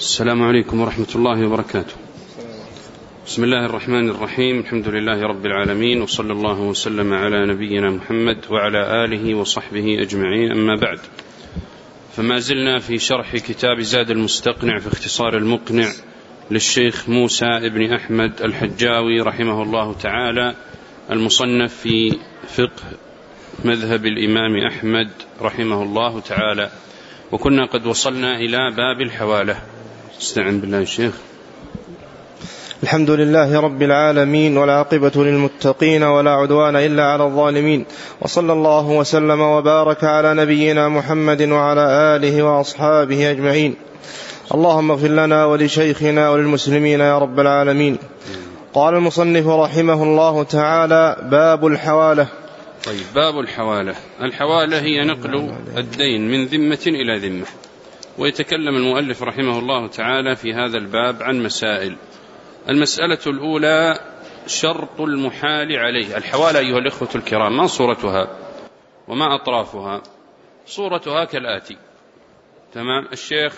السلام عليكم ورحمة الله وبركاته. بسم الله الرحمن الرحيم. الحمد لله رب العالمين، وصلى الله وسلم على نبينا محمد وعلى آله وصحبه أجمعين، أما بعد، فما زلنا في شرح كتاب زاد المستقنع في اختصار المقنع للشيخ موسى ابن أحمد الحجاوي رحمه الله تعالى، المصنف في فقه مذهب الإمام أحمد رحمه الله تعالى، وكنا قد وصلنا إلى باب الحوالة. استعن بالله الشيخ. الحمد لله رب العالمين، والعاقبة للمتقين، ولا عدوان إلا على الظالمين، وصلى الله وسلم وبارك على نبينا محمد وعلى آله وأصحابه أجمعين. اللهم اغفر لنا ولشيخنا وللمسلمين يا رب العالمين. قال المصنف رحمه الله تعالى: باب الحوالة. طيب، باب الحوالة. الحوالة هي نقل الدين من ذمة إلى ذمة، ويتكلم المؤلف رحمه الله تعالى في هذا الباب عن مسائل. المسألة الأولى: شرط المحال عليه. الحوالة أيها الإخوة الكرام، ما صورتها وما أطرافها؟ صورتها كالآتي. تمام. الشيخ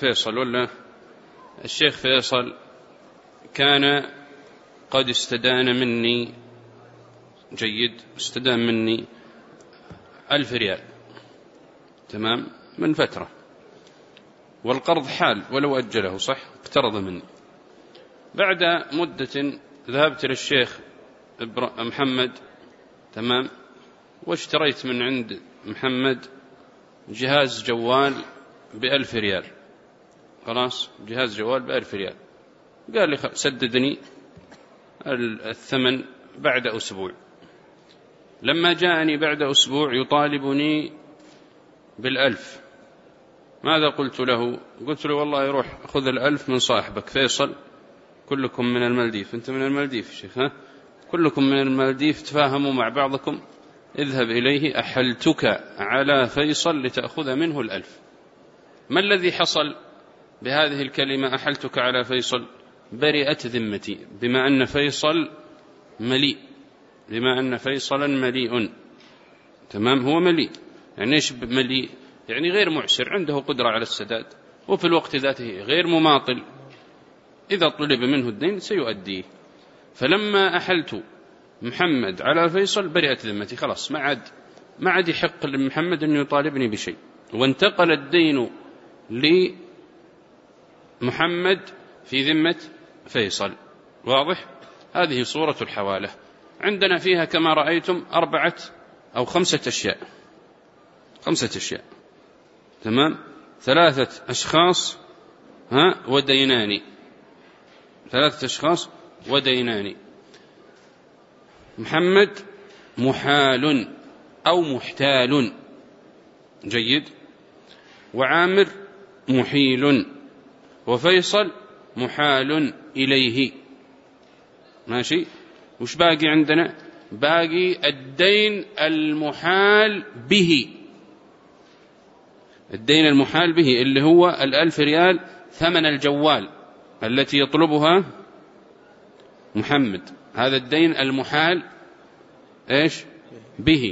فيصل كان قد استدان مني، استدان مني 1000 ريال، تمام، من فترة، والقرض حال ولو أجله، صح، اقترض مني. بعد مدة ذهبت للشيخ محمد، تمام، واشتريت من عند محمد جهاز جوال ب1000 ريال. خلاص، جهاز جوال ب1000 ريال. قال لي سددني الثمن بعد أسبوع. لما جاءني بعد أسبوع يطالبني ب1000، ماذا قلت له؟ قلت له: والله يروح خذ 1000 من صاحبك فيصل، كلكم من المالديف، أنت من المالديف شيخ، ها؟ كلكم من المالديف، تفاهموا مع بعضكم، اذهب إليه، أحلتك على فيصل لتأخذ منه 1000. ما الذي حصل بهذه الكلمة أحلتك على فيصل؟ برئت ذمتي، بما أن فيصل مليء، بما أن فيصلا مليء، تمام، هو مليء. يعني إيش مليء؟ يعني غير معسر، عنده قدرة على السداد، وفي الوقت ذاته غير مماطل، إذا طلب منه الدين سيؤديه. فلما أحلت محمد على فيصل برئت ذمتي، خلاص، ما عاد يحق لمحمد أن يطالبني بشيء، وانتقل الدين لمحمد في ذمة فيصل. واضح؟ هذه صورة الحوالة. عندنا فيها كما رأيتم 4 أو 5 أشياء، 5 أشياء، تمام، 3 أشخاص ودينان، 3 أشخاص ودينان. محمد محال أو محتال، جيد، وعامر محيل، وفيصل محال إليه، ماشي. وش باقي عندنا؟ باقي الدين المحال به، الدين المحال به اللي هو 1000 ريال ثمن الجوال التي يطلبها محمد، هذا الدين المحال إيش به،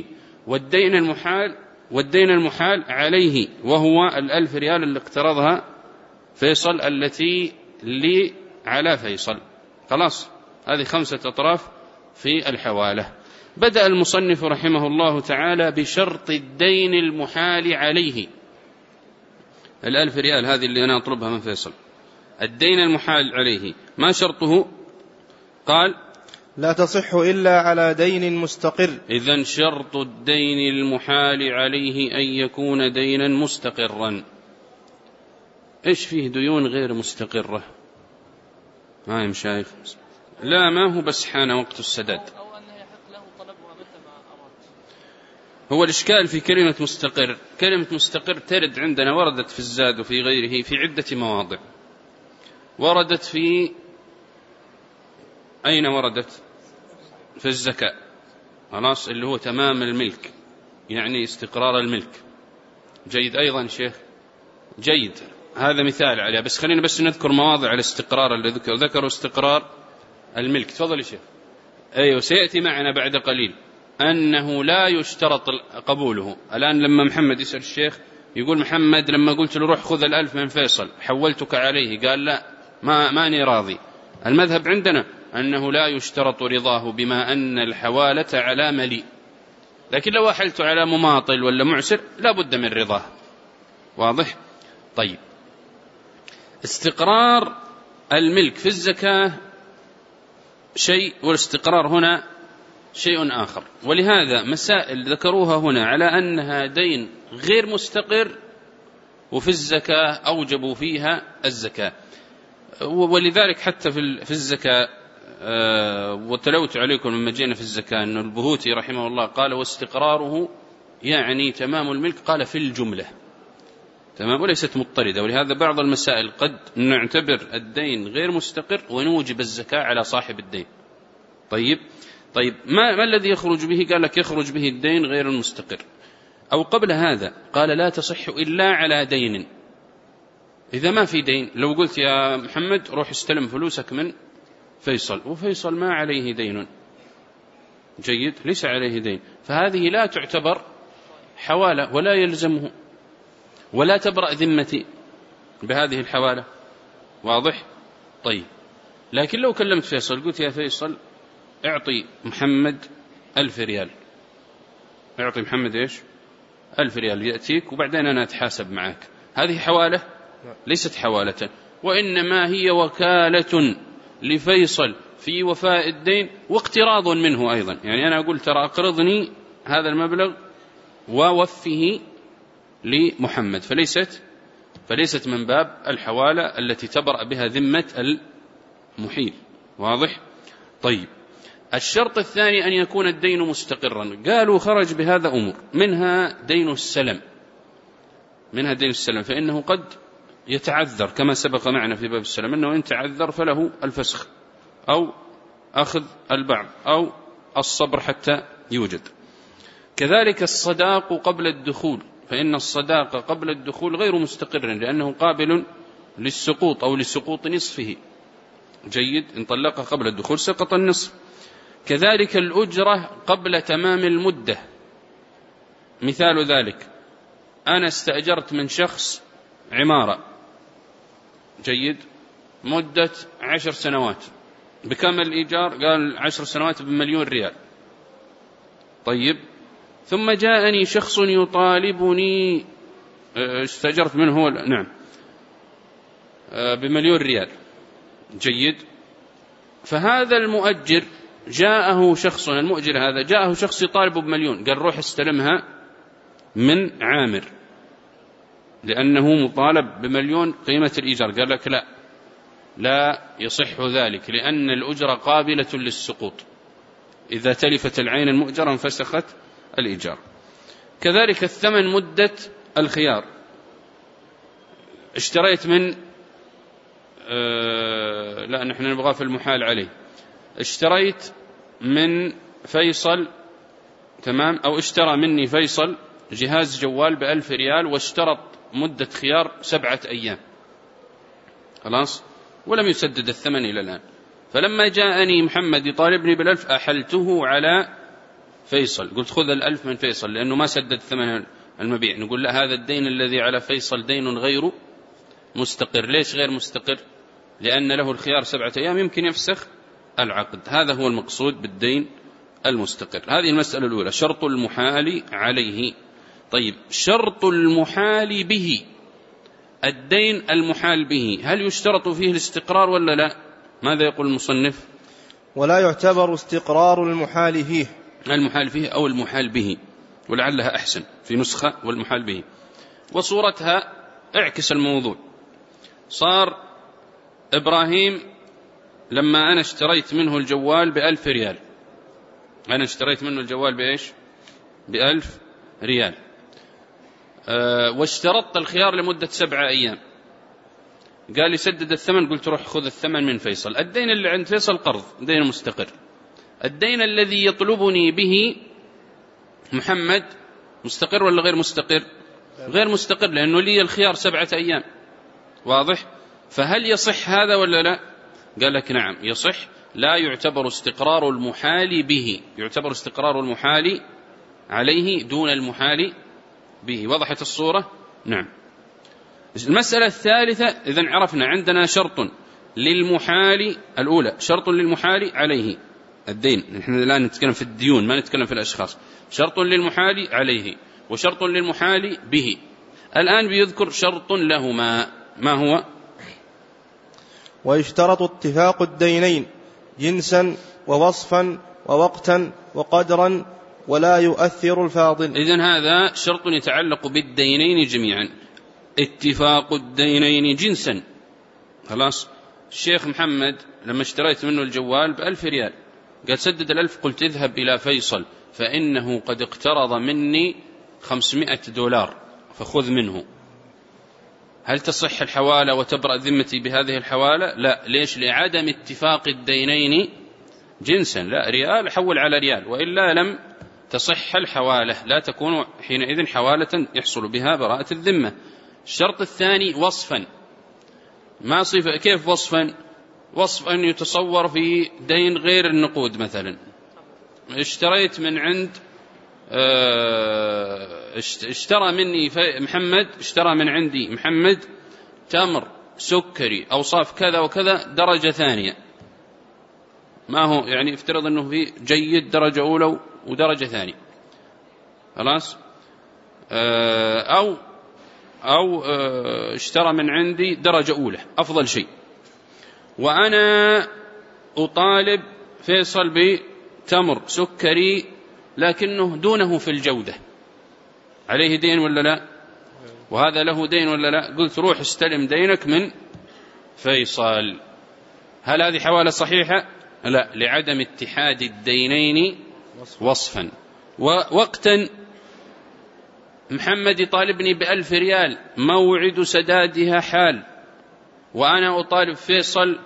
والدين المحال عليه، وهو 1000 ريال اللي اقترضها فيصل التي لي على فيصل. خلاص، هذه 5 أطراف في الحوالة. بدأ المصنف رحمه الله تعالى بشرط الدين المحال عليه. 1000 ريال هذه اللي أنا أطلبها من فيصل، الدين المحال عليه ما شرطه؟ قال: لا تصح إلا على دين مستقر. إذن شرط الدين المحال عليه أن يكون دينا مستقرا. إيش فيه ديون غير مستقرة؟ ما يا مشايخ، لا، ما هو بس حان وقت السداد، أو أنه يحق له طلبها متى ما أراد. هو الإشكال في كلمة مستقر. كلمة مستقر ترد عندنا، وردت في الزاد وفي غيره في عدة مواضع. وردت في أين وردت؟ في الزكاة، خلاص، اللي هو تمام الملك، يعني استقرار الملك. جيد أيضا شيخ، جيد، هذا مثال عليه، بس خلينا بس نذكر مواضع الاستقرار اللي ذكروا استقرار الملك. تفضل يا شيخ. أيوه، سيأتي معنا بعد قليل أنه لا يشترط قبوله. الآن لما محمد يسأل الشيخ يقول محمد لما قلت له روح خذ 1000 من فيصل حولتك عليه، قال لا ماني راضي. المذهب عندنا أنه لا يشترط رضاه بما أن الحوالة على مليء، لكن لو أحلت على مماطل ولا معسر لا بد من رضاه. واضح؟ طيب، استقرار الملك في الزكاة شيء، والاستقرار هنا شيء آخر، ولهذا مسائل ذكروها هنا على أنها دين غير مستقر، وفي الزكاة أوجبوا فيها الزكاة. ولذلك حتى في الزكاة وتلوت عليكم لما جينا في الزكاة أن البهوتي رحمه الله قال واستقراره يعني تمام الملك، قال في الجملة تمام، وليست مضطردة. ولهذا بعض المسائل قد نعتبر الدين غير مستقر ونوجب الزكاة على صاحب الدين. طيب ما الذي يخرج به؟ قال لك يخرج به الدين غير المستقر. أو قبل هذا قال لا تصح إلا على دين. إذا ما في دين، لو قلت يا محمد روح استلم فلوسك من فيصل، وفيصل ما عليه دين، جيد، ليس عليه دين، فهذه لا تعتبر حوالة ولا يلزمه ولا تبرأ ذمتي بهذه الحوالة. واضح؟ طيب، لكن لو كلمت فيصل قلت يا فيصل اعطي محمد 1000 ريال، اعطي محمد ايش؟ 1000 ريال يأتيك وبعدين أنا أتحاسب معك، هذه حوالة؟ ليست حوالة، وإنما هي وكالة لفيصل في وفاء الدين واقتراض منه أيضا. يعني أنا أقول ترى أقرضني هذا المبلغ ووفه لمحمد، فليست من باب الحوالة التي تبرأ بها ذمة المحيل. واضح؟ طيب، الشرط الثاني أن يكون الدين مستقرا. قالوا خرج بهذا أمور، منها دين السلم، فإنه قد يتعذر كما سبق معنا في باب السلم، أنه إن تعذر فله الفسخ أو أخذ البعض أو الصبر حتى يوجد. كذلك الصداق قبل الدخول، فإن الصداق قبل الدخول غير مستقر لأنه قابل للسقوط أو لسقوط نصفه، جيد، إن طلق قبل الدخول سقط النصف. كذلك الأجرة قبل تمام المدة، مثال ذلك أنا استأجرت من شخص عمارة، جيد، مدة 10 سنوات، بكم الإيجار؟ قال 10 سنوات ب1,000,000 ريال. طيب، ثم جاءني شخص يطالبني، استأجرت منه نعم ب1,000,000 ريال، جيد، فهذا المؤجر جاءه شخص، المؤجر هذا جاءه شخص يطالبه ب1,000,000، قال روح استلمها من عامر لأنه مطالب ب1,000,000 قيمة الإيجار. قال لك لا يصح ذلك، لأن الأجرة قابلة للسقوط، إذا تلفت العين المؤجرة انفسخت الإيجار. كذلك الثمن مدة الخيار، اشتريت من لا نحن نبغى في المحال عليه، اشتريت من فيصل، تمام، أو اشترى مني فيصل جهاز جوال ب1000 ريال واشترط مدة خيار 7 أيام، خلاص، ولم يسدد الثمن إلى الآن. فلما جاءني محمد يطالبني ب1000 أحلته على فيصل، قلت خذ 1000 من فيصل لأنه ما سدد ثمن المبيع. نقول لا، هذا الدين الذي على فيصل دين غير مستقر. ليش غير مستقر؟ لأن له الخيار 7 أيام، يمكن يفسخ العقد. هذا هو المقصود بالدين المستقر. هذه المسألة الأولى، شرط المحال عليه. طيب، شرط المحال به، الدين المحال به هل يشترط فيه الاستقرار ولا لا؟ ماذا يقول المصنف؟ ولا يعتبر استقرار المحال فيه. المحال فيه أو المحال به، ولعلها أحسن في نسخة والمحال به. وصورتها اعكس الموضوع، صار إبراهيم لما أنا اشتريت منه الجوال ب1000 ريال، أنا اشتريت منه الجوال بإيش؟ ب1000 ريال، واشترطت الخيار لمدة 7 أيام، قال لي سدد الثمن، قلت روح خذ الثمن من فيصل. الدين اللي عند فيصل قرض، دين مستقر. الدين الذي يطلبني به محمد مستقر ولا غير مستقر؟ غير مستقر، لأنه لي الخيار 7 أيام. واضح؟ فهل يصح هذا ولا لا؟ قال لك نعم يصح، لا يعتبر استقرار المحال به، يعتبر استقرار المحال عليه دون المحال به. وضحت الصورة؟ نعم. المسألة الثالثة، إذن عرفنا عندنا شرط للمحال، الأولى شرط للمحال عليه الدين، نحن الآن نتكلم في الديون ما نتكلم في الأشخاص. شرط للمحال عليه وشرط للمحال به. الآن بيذكر شرط لهما، ما هو؟ ويشترط اتفاق الدينين جنسا ووصفا ووقتا وقدرا ولا يؤثر الفاضل. إذن هذا شرط يتعلق بالدينين جميعا، اتفاق الدينين جنسا. خلاص، الشيخ محمد لما اشتريت منه الجوال ب1000 ريال، قال سدد 1000، قلت اذهب إلى فيصل فإنه قد اقترض مني 500 دولار فخذ منه. هل تصح الحوالة وتبرأ ذمتي بهذه الحوالة؟ لا. ليش؟ لعدم اتفاق الدينين جنسا. لا، ريال حول على ريال، وإلا لم تصح الحوالة، لا تكون حينئذ حوالة يحصل بها براءة الذمة. الشرط الثاني وصفا. ما صفة؟ كيف وصفا؟ وصف أن يتصور في دين غير النقود. مثلا اشتريت من عند اشترى مني محمد، اشترى من عندي محمد تمر سكري أوصاف كذا وكذا درجة ثانية، ما هو يعني افترض أنه في جيد درجة أولى ودرجة ثانية، خلاص. أو اشترى من عندي درجة أولى أفضل شيء، وأنا أطالب فيصل بتمر سكري لكنه دونه في الجودة، عليه دين ولا لا؟ وهذا له دين ولا لا؟ قلت روح استلم دينك من فيصل. هل هذه حوالة صحيحة؟ لا، لعدم اتحاد الدينين وصفا. ووقتا، محمد يطالبني ب1000 ريال موعد سدادها حال، وأنا أطالب فيصل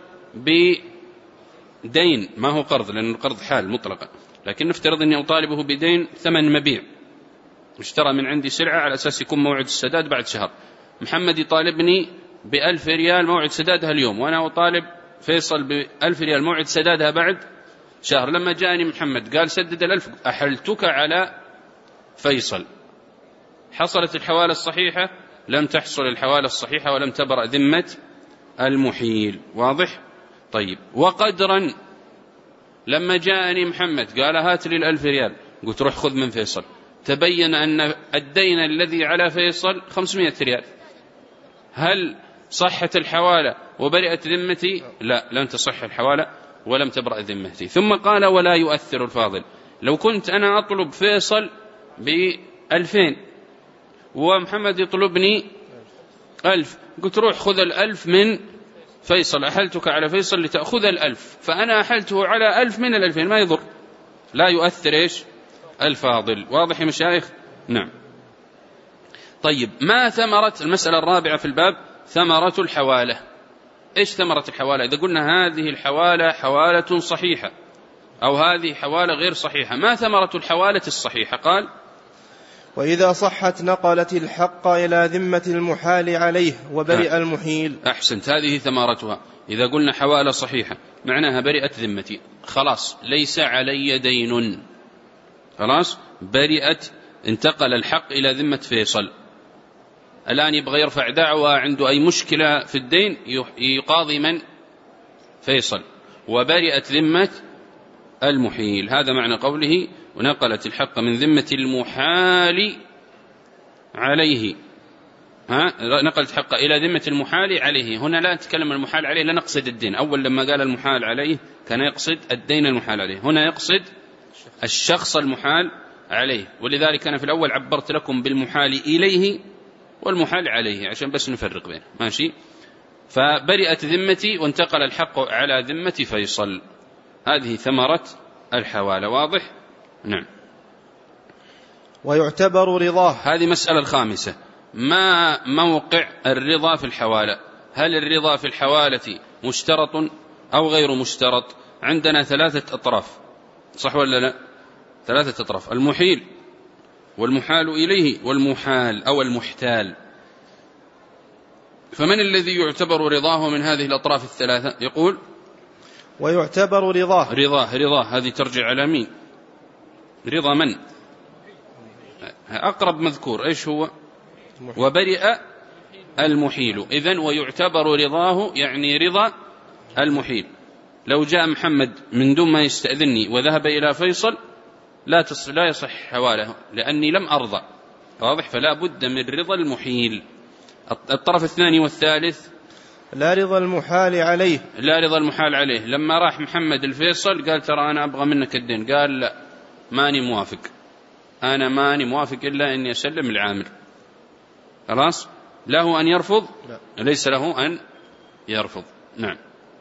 بدين ما هو قرض، لأن القرض حال مطلقة، لكن نفترض أني أطالبه بدين ثمن مبيع، اشترى من عندي سلعة على أساس يكون موعد السداد بعد شهر. محمد يطالبني ب1000 ريال موعد سدادها اليوم، وأنا أطالب فيصل ب1000 ريال موعد سدادها بعد شهر. لما جاءني محمد قال سدد 1000، أحلتك على فيصل. حصلت الحوالة الصحيحة؟ لم تحصل الحوالة الصحيحة ولم تبرأ ذمة المحيل. واضح؟ طيب. وقدرا، لما جاءني محمد قال هات لي 1000 ريال، قلت روح خذ من فيصل، تبين أن الدين الذي على فيصل 500 ريال، هل صحت الحوالة وبرئت ذمتي؟ لا، لم تصح الحوالة ولم تبرأ ذمتي. ثم قال ولا يؤثر الفاضل. لو كنت أنا أطلب فيصل ب2000 ومحمد يطلبني 1000، قلت روح خذ 1000 من فيصل، أحلتك على فيصل لتأخذ 1000، فأنا أحلته على 1000 من 2000، ما يضر، لا يؤثر إيش؟ الفاضل. واضح يا مشايخ؟ نعم. طيب، ما ثمرة المسألة الرابعة في الباب؟ ثمرة الحوالة. إيش ثمرة الحوالة؟ إذا قلنا هذه الحوالة حوالة صحيحة أو هذه حوالة غير صحيحة، ما ثمرة الحوالة الصحيحة؟ قال وإذا صحت نقلت الحق إلى ذمة المحال عليه وبرئ المحيل. أحسنت، هذه ثمرتها. إذا قلنا حوالة صحيحة معناها برئت ذمتي، خلاص ليس علي دين، خلاص برئت، انتقل الحق إلى ذمة فيصل. الآن يبغى يرفع دعوة، عنده أي مشكلة في الدين يقاضي من؟ فيصل، وبرئت ذمة المحيل. هذا معنى قوله ونقلت الحق من ذمة المحال عليه. نقلت الحق إلى ذمة المحال عليه. هنا لا نتكلم المحال عليه، لا نقصد الدين. أول لما قال المحال عليه كان يقصد الدين المحال عليه، هنا يقصد الشخص المحال عليه. ولذلك أنا في الأول عبرت لكم بالمحال إليه والمحال عليه عشان بس نفرق بينه. ماشي؟ فبرئت ذمتي وانتقل الحق على ذمة فيصل. هذه ثمرة الحوالة. واضح؟ نعم. ويعتبر رضاه. هذه مسألة الخامسة، ما موقع الرضا في الحوالة؟ هل الرضا في الحوالة مشترط أو غير مشترط؟ عندنا 3 أطراف، صح ولا لا؟ 3 أطراف، المحيل والمحال إليه والمحال أو المحتال. فمن الذي يعتبر رضاه من هذه الأطراف الثلاثة؟ يقول ويعتبر رضاه. رضاه هذه ترجع على مين؟ رضا من؟ أقرب مذكور إيش هو؟ وبرئ المحيل. إذن ويعتبر رضاه يعني رضا المحيل. لو جاء محمد من دون ما يستأذني وذهب إلى فيصل لا يصح حواله لأني لم أرضى، واضح؟ فلا بد من رضا المحيل. الطرف الثاني والثالث لا رضا المحال عليه. لا رضا المحال عليه. لما راح محمد الفيصل قال ترى أنا أبغى منك الدين، قال لا ماني موافق، أنا ماني موافق إلا أني أسلم العامر. خلاص له أن يرفض؟ لا. ليس له أن يرفض. نعم.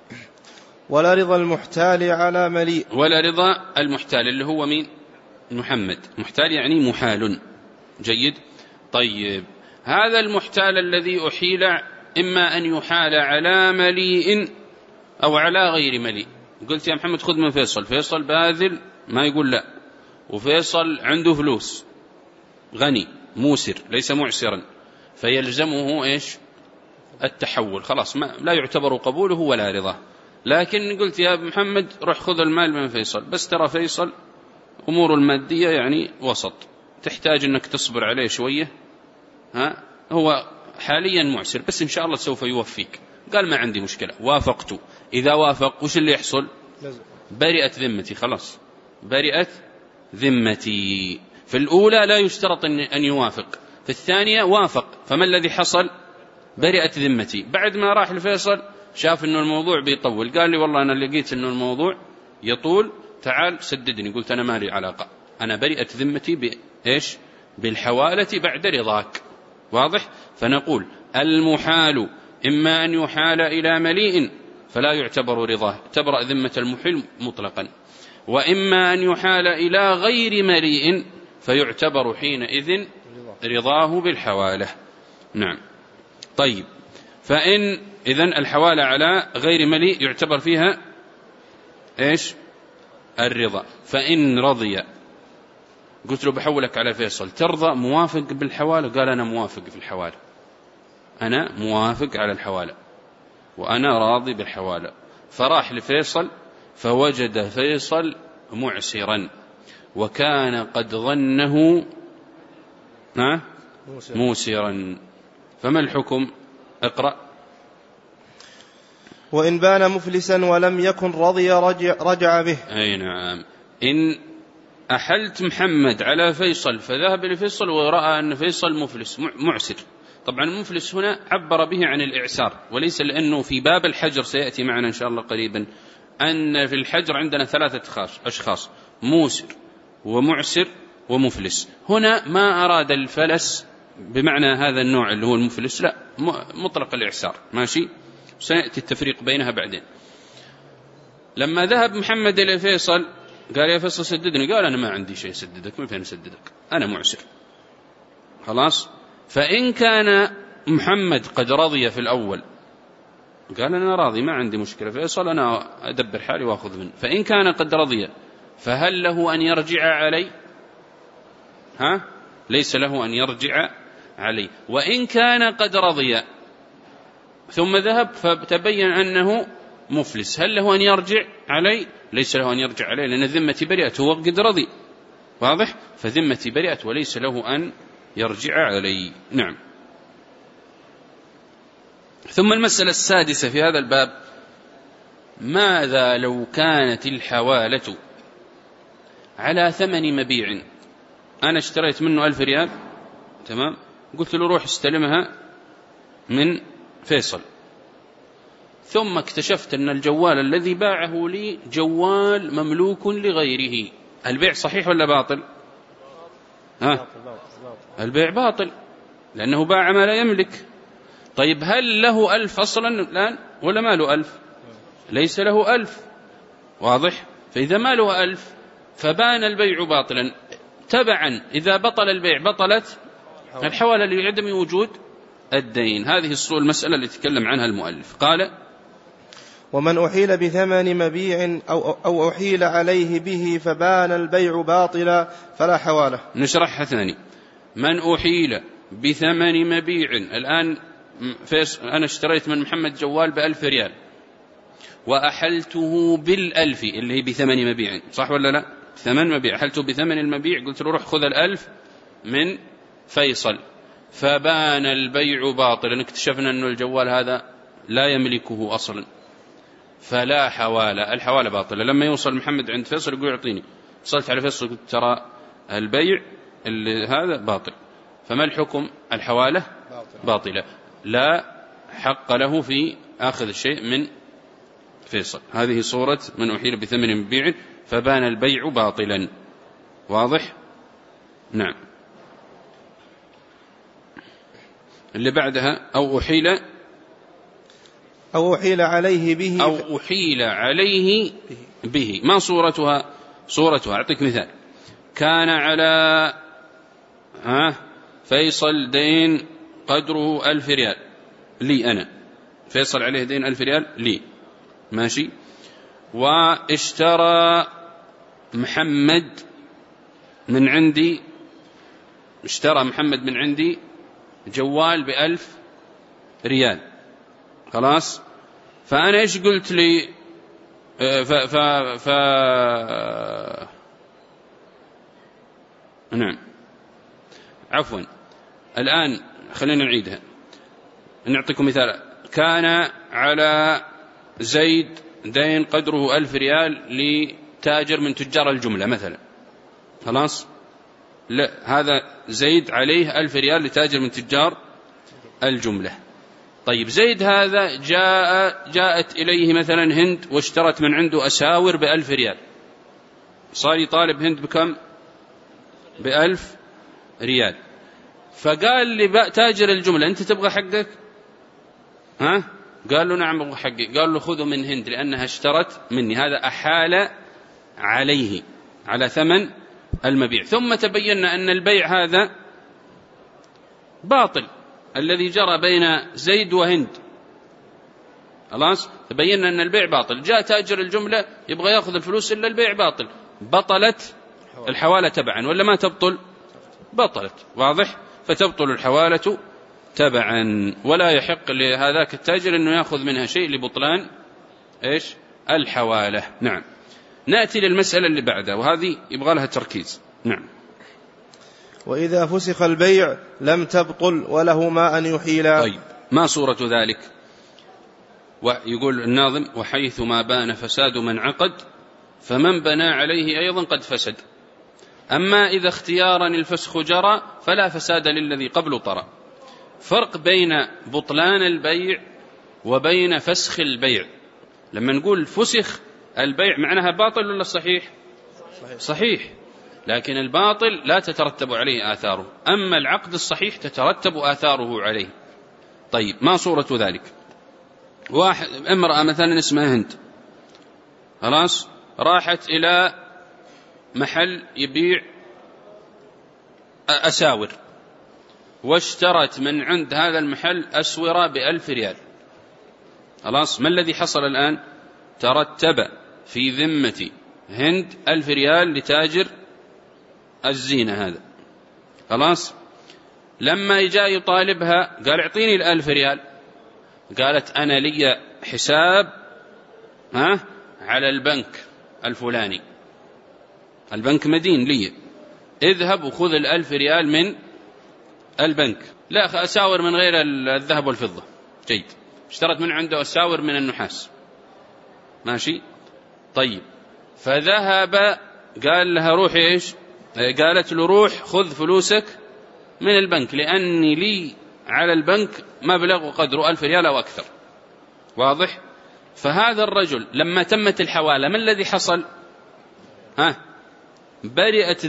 ولا رضا المحتال على مليء. ولا رضا المحتال اللي هو مين؟ محمد. محتال يعني محال. جيد. طيب هذا المحتال الذي أحيل إما أن يحال على مليء أو على غير مليء. قلت يا محمد خذ من فيصل، فيصل باذل ما يقول لا، وفيصل عنده فلوس، غني موسر ليس معسرا، فيلزمه إيش؟ التحول. خلاص لا يعتبر قبوله ولا رضاه. لكن قلت يا محمد روح خذ المال من فيصل، بس ترى فيصل أمور المادية يعني وسط، تحتاج أنك تصبر عليه شوية، هو حاليا معسر بس إن شاء الله سوف يوفيك. قال ما عندي مشكلة، وافقت. إذا وافق وش اللي يحصل؟ برئت ذمتي. خلاص برئت ذمتي. في الأولى لا يشترط أن يوافق، في الثانية وافق، فما الذي حصل؟ برئت ذمتي. بعد ما راح الفيصل شاف أنه الموضوع بيطول، قال لي والله أنا لقيت أنه الموضوع يطول، تعال سددني. قلت أنا ما لي علاقة، أنا برئت ذمتي بإيش؟ بالحوالة بعد رضاك. واضح؟ فنقول المحال إما أن يحال إلى مليء فلا يعتبر رضاه، تبرأ ذمة المحيل مطلقا، وإما أن يحال إلى غير مليء فيعتبر حينئذ رضاه بالحوالة. نعم. طيب فإن إذن الحوالة على غير مليء يعتبر فيها إيش؟ الرضا. فإن رضي، قلت له بحولك على فيصل، ترضى موافق بالحوالة؟ قال أنا موافق في الحوالة، أنا موافق على الحوالة وأنا راضي بالحوالة. فراح لفيصل فوجد فيصل معسرا وكان قد ظنه موسرا، فما الحكم؟ اقرأ. وإن بان مفلسا ولم يكن رضي رجع به. أي نعم. إن أحلت محمد على فيصل فذهب لفيصل ورأى أن فيصل مفلس معسر. طبعا المفلس هنا عبر به عن الإعسار، وليس لأنه في باب الحجر سيأتي معنا إن شاء الله قريبا أن في الحجر عندنا 3 أشخاص، موسر ومعسر ومفلس. هنا ما أراد الفلس بمعنى هذا النوع اللي هو المفلس، لا، مطلق الإعسار. ماشي، سيأتي التفريق بينها بعدين. لما ذهب محمد إلى فيصل قال يا فيصل سددني، قال أنا ما عندي شيء سددك، من فين أسددك؟ أنا معسر. خلاص. فإن كان محمد قد رضي في الأول قال أنا راضي ما عندي مشكلة، فيصل أنا أدبر حالي وأخذ منه. فإن كان قد رضي فهل له أن يرجع علي؟ ليس له أن يرجع علي. وإن كان قد رضي ثم ذهب فتبين أنه مفلس، هل له أن يرجع علي؟ ليس له أن يرجع علي لأن ذمتي برئت، هو قد رضي. واضح؟ فذمتي برئت وليس له أن يرجع علي. نعم. ثم المسألة السادسة في هذا الباب: ماذا لو كانت الحوالة على ثمن مبيع؟ أنا اشتريت منه 1000 ريال، تمام، قلت له روح استلمها من فيصل، ثم اكتشفت أن الجوال الذي باعه لي جوال مملوك لغيره. البيع صحيح ولا باطل؟ البيع باطل لأنه باع ما لا يملك. طيب هل له 1000 أصلا الآن ولا ما له 1000؟ ليس له 1000. واضح؟ فإذا ما له 1000 فبان البيع باطلا. تبعا إذا بطل البيع بطلت الحوالة لعدم وجود الدين. هذه المسألة اللي تكلم عنها المؤلف. قال: ومن أحيل بثمن مبيع أو أحيل عليه به فبان البيع باطلا فلا حوالة. نشرحها ثاني. من أحيل بثمن مبيع، الآن أنا اشتريت من محمد جوال ب1000 ريال وأحلته بال1000 اللي هي بثمن مبيع، صح ولا لا؟ ثمن مبيع، أحلته بثمن المبيع، قلت له روح خذ 1000 من فيصل، فبان البيع باطلا، اكتشفنا أن الجوال هذا لا يملكه أصلا، فلا حوالة، الحوالة باطلة. لما يوصل محمد عند فيصل يقول اعطيني، وصلت على فيصل قلت ترى البيع اللي هذا باطل، فما الحكم؟ الحوالة باطلة، لا حق له في أخذ الشيء من فيصل. هذه صورة من أحيل بثمن مبيع فبان البيع باطلا. واضح؟ نعم. اللي بعدها أو أحيل عليه به، أو أحيل عليه به. ما صورتها؟ أعطيك مثال. كان على فيصل دين قدره 1000 ريال لي أنا، فيصل عليه دين 1000 ريال لي، ماشي، واشترى محمد من عندي جوال ب1000 ريال، خلاص. فأنا إيش قلت لي؟ نعم، عفوا، الآن خلينا نعيدها، نعطيكم مثال. كان على زيد دين قدره 1000 ريال لتاجر من تجار الجملة مثلا، خلاص. لا، هذا زيد عليه 1000 ريال لتاجر من تجار الجملة. طيب، زيد هذا جاءت إليه مثلا هند واشترت من عنده أساور ب1000 ريال، صار يطالب هند بكم؟ ب1000 ريال. فقال لي تاجر الجملة أنت تبغى حقك؟ قال له نعم أبغى حقي. قال له خذه من هند لأنها اشترت مني. هذا أحال عليه على ثمن المبيع. ثم تبينا أن البيع هذا باطل الذي جرى بين زيد وهند، خلاص. تبينا أن البيع باطل. جاء تاجر الجملة يبغى يأخذ الفلوس إلا البيع باطل. بطلت الحوالة تبعا ولا ما تبطل؟ بطلت. واضح؟ فتبطل الحوالة تبعا، ولا يحق لهذاك التاجر أنه يأخذ منها شيء لبطلان إيش؟ الحوالة. نعم. نأتي للمسألة اللي بعدها، وهذه يبغى لها تركيز. نعم. وإذا فسخ البيع لم تبطل وله ما أن يحيل. طيب، ما صورة ذلك؟ ويقول الناظم: وحيث ما بان فساد من عقد فمن بنى عليه أيضا قد فسد. أما إذا اختيارا الفسخ جرى فلا فساد للذي قبل طرى. فرق بين بطلان البيع وبين فسخ البيع. لما نقول فسخ البيع معناها باطل ولا صحيح؟ صحيح، لكن الباطل لا تترتب عليه آثاره، أما العقد الصحيح تترتب آثاره عليه. طيب، ما صورة ذلك؟ امرأة مثلا اسمها هند، خلاص، راحت إلى محل يبيع أساور واشترت من عند هذا المحل أسورة ب1000 ريال، خلاص. ما الذي حصل الآن؟ ترتب في ذمة هند 1000 ريال لتاجر الزينة هذا، خلاص. لما جاء يطالبها قال اعطيني 1000 ريال. قالت أنا لي حساب على البنك الفلاني، البنك مدين لي، اذهب وخذ 1000 ريال من البنك. لا، أساور من غير الذهب والفضة. جيد. اشترت من عنده أساور من النحاس، ماشي. طيب، فذهب قال لها روحي إيش؟ قالت له روح خذ فلوسك من البنك لأني لي على البنك مبلغ قدره 1000 ريال أو أكثر. واضح؟ فهذا الرجل لما تمت الحوالة ما الذي حصل؟ برئت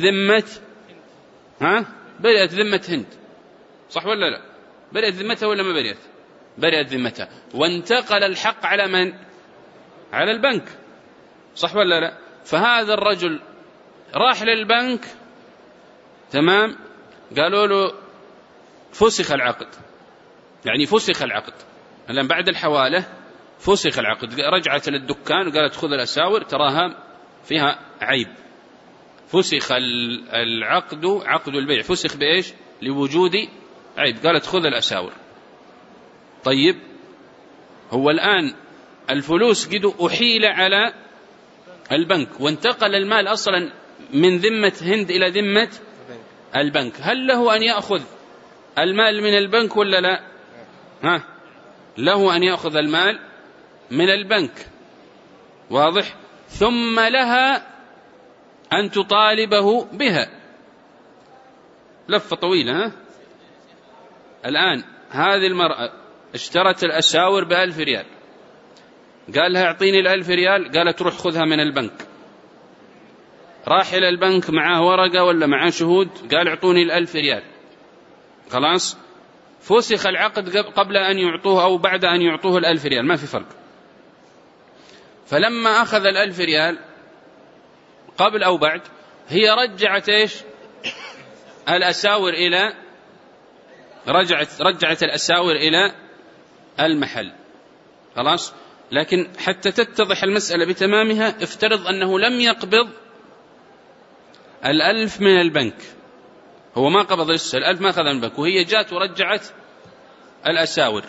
ذمة هند، صح ولا لا؟ برئت ذمتها ولا ما برئت؟ برئت ذمتها، وانتقل الحق على من؟ على البنك، صح ولا لا؟ فهذا الرجل راح للبنك، تمام، قالوا له فسخ العقد، يعني فسخ العقد الآن بعد الحوالة، فسخ العقد. رجعت للدكان وقالت خذ الأساور تراها فيها عيب. فسخ العقد، عقد البيع فسخ بإيش؟ لوجود عيب. قالت خذ الأساور. طيب، هو الآن الفلوس قد أحيل على البنك وانتقل المال أصلا من ذمة هند إلى ذمة البنك. هل له أن يأخذ المال من البنك ولا لا؟ ها، له أن يأخذ المال من البنك، واضح؟ ثم لها أن تطالبه بها. لفة طويلة. ها؟ الآن هذه المرأة اشترت الأساور ب1000 ريال، قال لها اعطيني ال1000 ريال، قالت روح خذها من البنك. راح إلى البنك معاه ورقة ولا معاه شهود، قال اعطوني ال1000 ريال. خلاص، فسخ العقد قبل أن يعطوه أو بعد أن يعطوه ال1000 ريال، ما في فرق. فلما أخذ ال1000 ريال قبل أو بعد، هي رجعت إيش؟ الأساور إلى رجعت الأساور إلى المحل. خلاص، لكن حتى تتضح المسألة بتمامها، افترض أنه لم يقبض ال1000 من البنك، هو ما قبض لسه ال1000، ما أخذ من البنك، وهي جات ورجعت الأساور.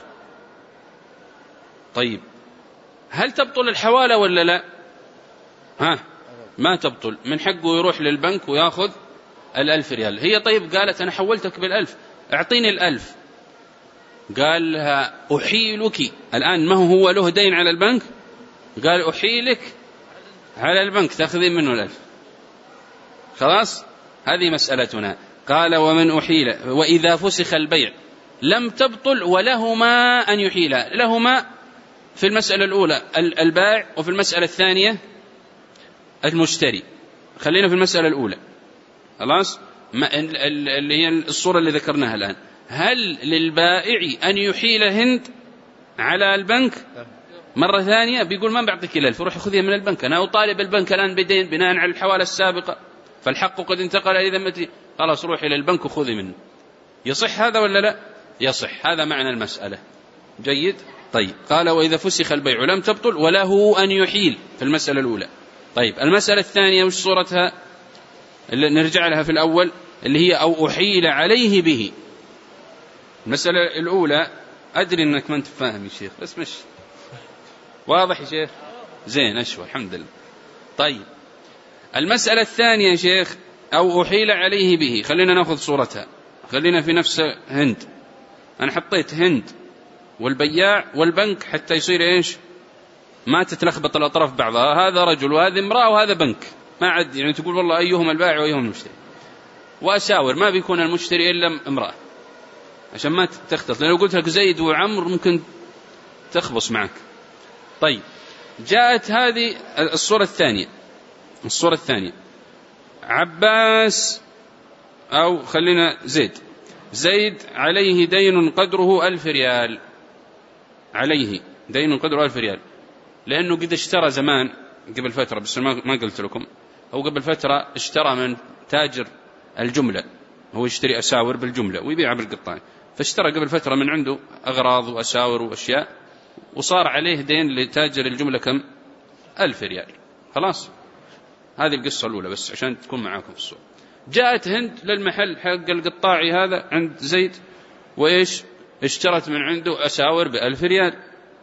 طيب، هل تبطل الحوالة ولا لا؟ ها، ما تبطل، من حقه يروح للبنك ويأخذ ال1000 ريال. هي طيب قالت أنا حولتك بال1000، اعطيني ال1000. قال لها أحيلك، الآن ما هو له دين على البنك، قال أحيلك على البنك تأخذين منه ال1000. خلاص، هذه مسألتنا. قال ومن أحيل، وإذا فسخ البيع لم تبطل ولهما أن يحيلا. لهما في المسألة الأولى البائع، وفي المسألة الثانية المشتري. خلينا في المسألة الأولى. خلاص، اللي هي الصورة اللي ذكرناها الآن. هل للبائع أن يحيل هند على البنك مرة ثانية؟ بيقول ما بعطيك ال1000، روح خذيها من البنك، أنا أطالب البنك الآن بدين بناء على الحوالة السابقة، فالحق قد انتقل إلى ذمتي، خلاص روح إلى البنك وخذي منه. يصح هذا ولا لا؟ يصح، هذا معنى المسألة. جيد. طيب، قال وإذا فسخ البيع لم تبطل وله أن يحيل في المسألة الأولى. طيب، المسألة الثانية وش صورتها؟ اللي نرجع لها في الأول، اللي هي أو أحيل عليه به. المسألة الأولى أدري أنك ما أنت فاهم يا شيخ، بس مش واضح يا شيخ؟ زين، أشوى، الحمد لله. طيب، المسألة الثانية يا شيخ أو أحيل عليه به. خلينا نأخذ صورتها، خلينا في نفس هند. أنا حطيت هند والبياع والبنك حتى يصير إيش؟ ما تتلخبط الأطراف بعضها، هذا رجل وهذا امرأة وهذا بنك، ما عد يعني تقول والله أيهم البائع وأيهم المشتري. وأساور ما بيكون المشتري إلا امرأة عشان ما تختلط، لأنه قلت لك زيد وعمر ممكن تخبص معك. طيب، جاءت هذه الصورة الثانية. الصورة الثانية عباس أو خلينا زيد عليه دين قدره 1000 ريال، عليه دين قدره 1000 ريال، لأنه قد اشترى زمان قبل فترة، بس ما قلت لكم، أو قبل فترة اشترى من تاجر الجملة، هو يشتري أساور بالجملة ويبيعها بالقطاع، فاشترى قبل فترة من عنده أغراض وأساور وأشياء، وصار عليه دين لتاجر الجملة كم؟ 1000 ريال. خلاص، هذه القصة الأولى بس عشان تكون معاكم في الصورة. جاءت هند للمحل حق القطاعي هذا عند زيد، وإيش؟ اشترت من عنده أساور ب1000 ريال.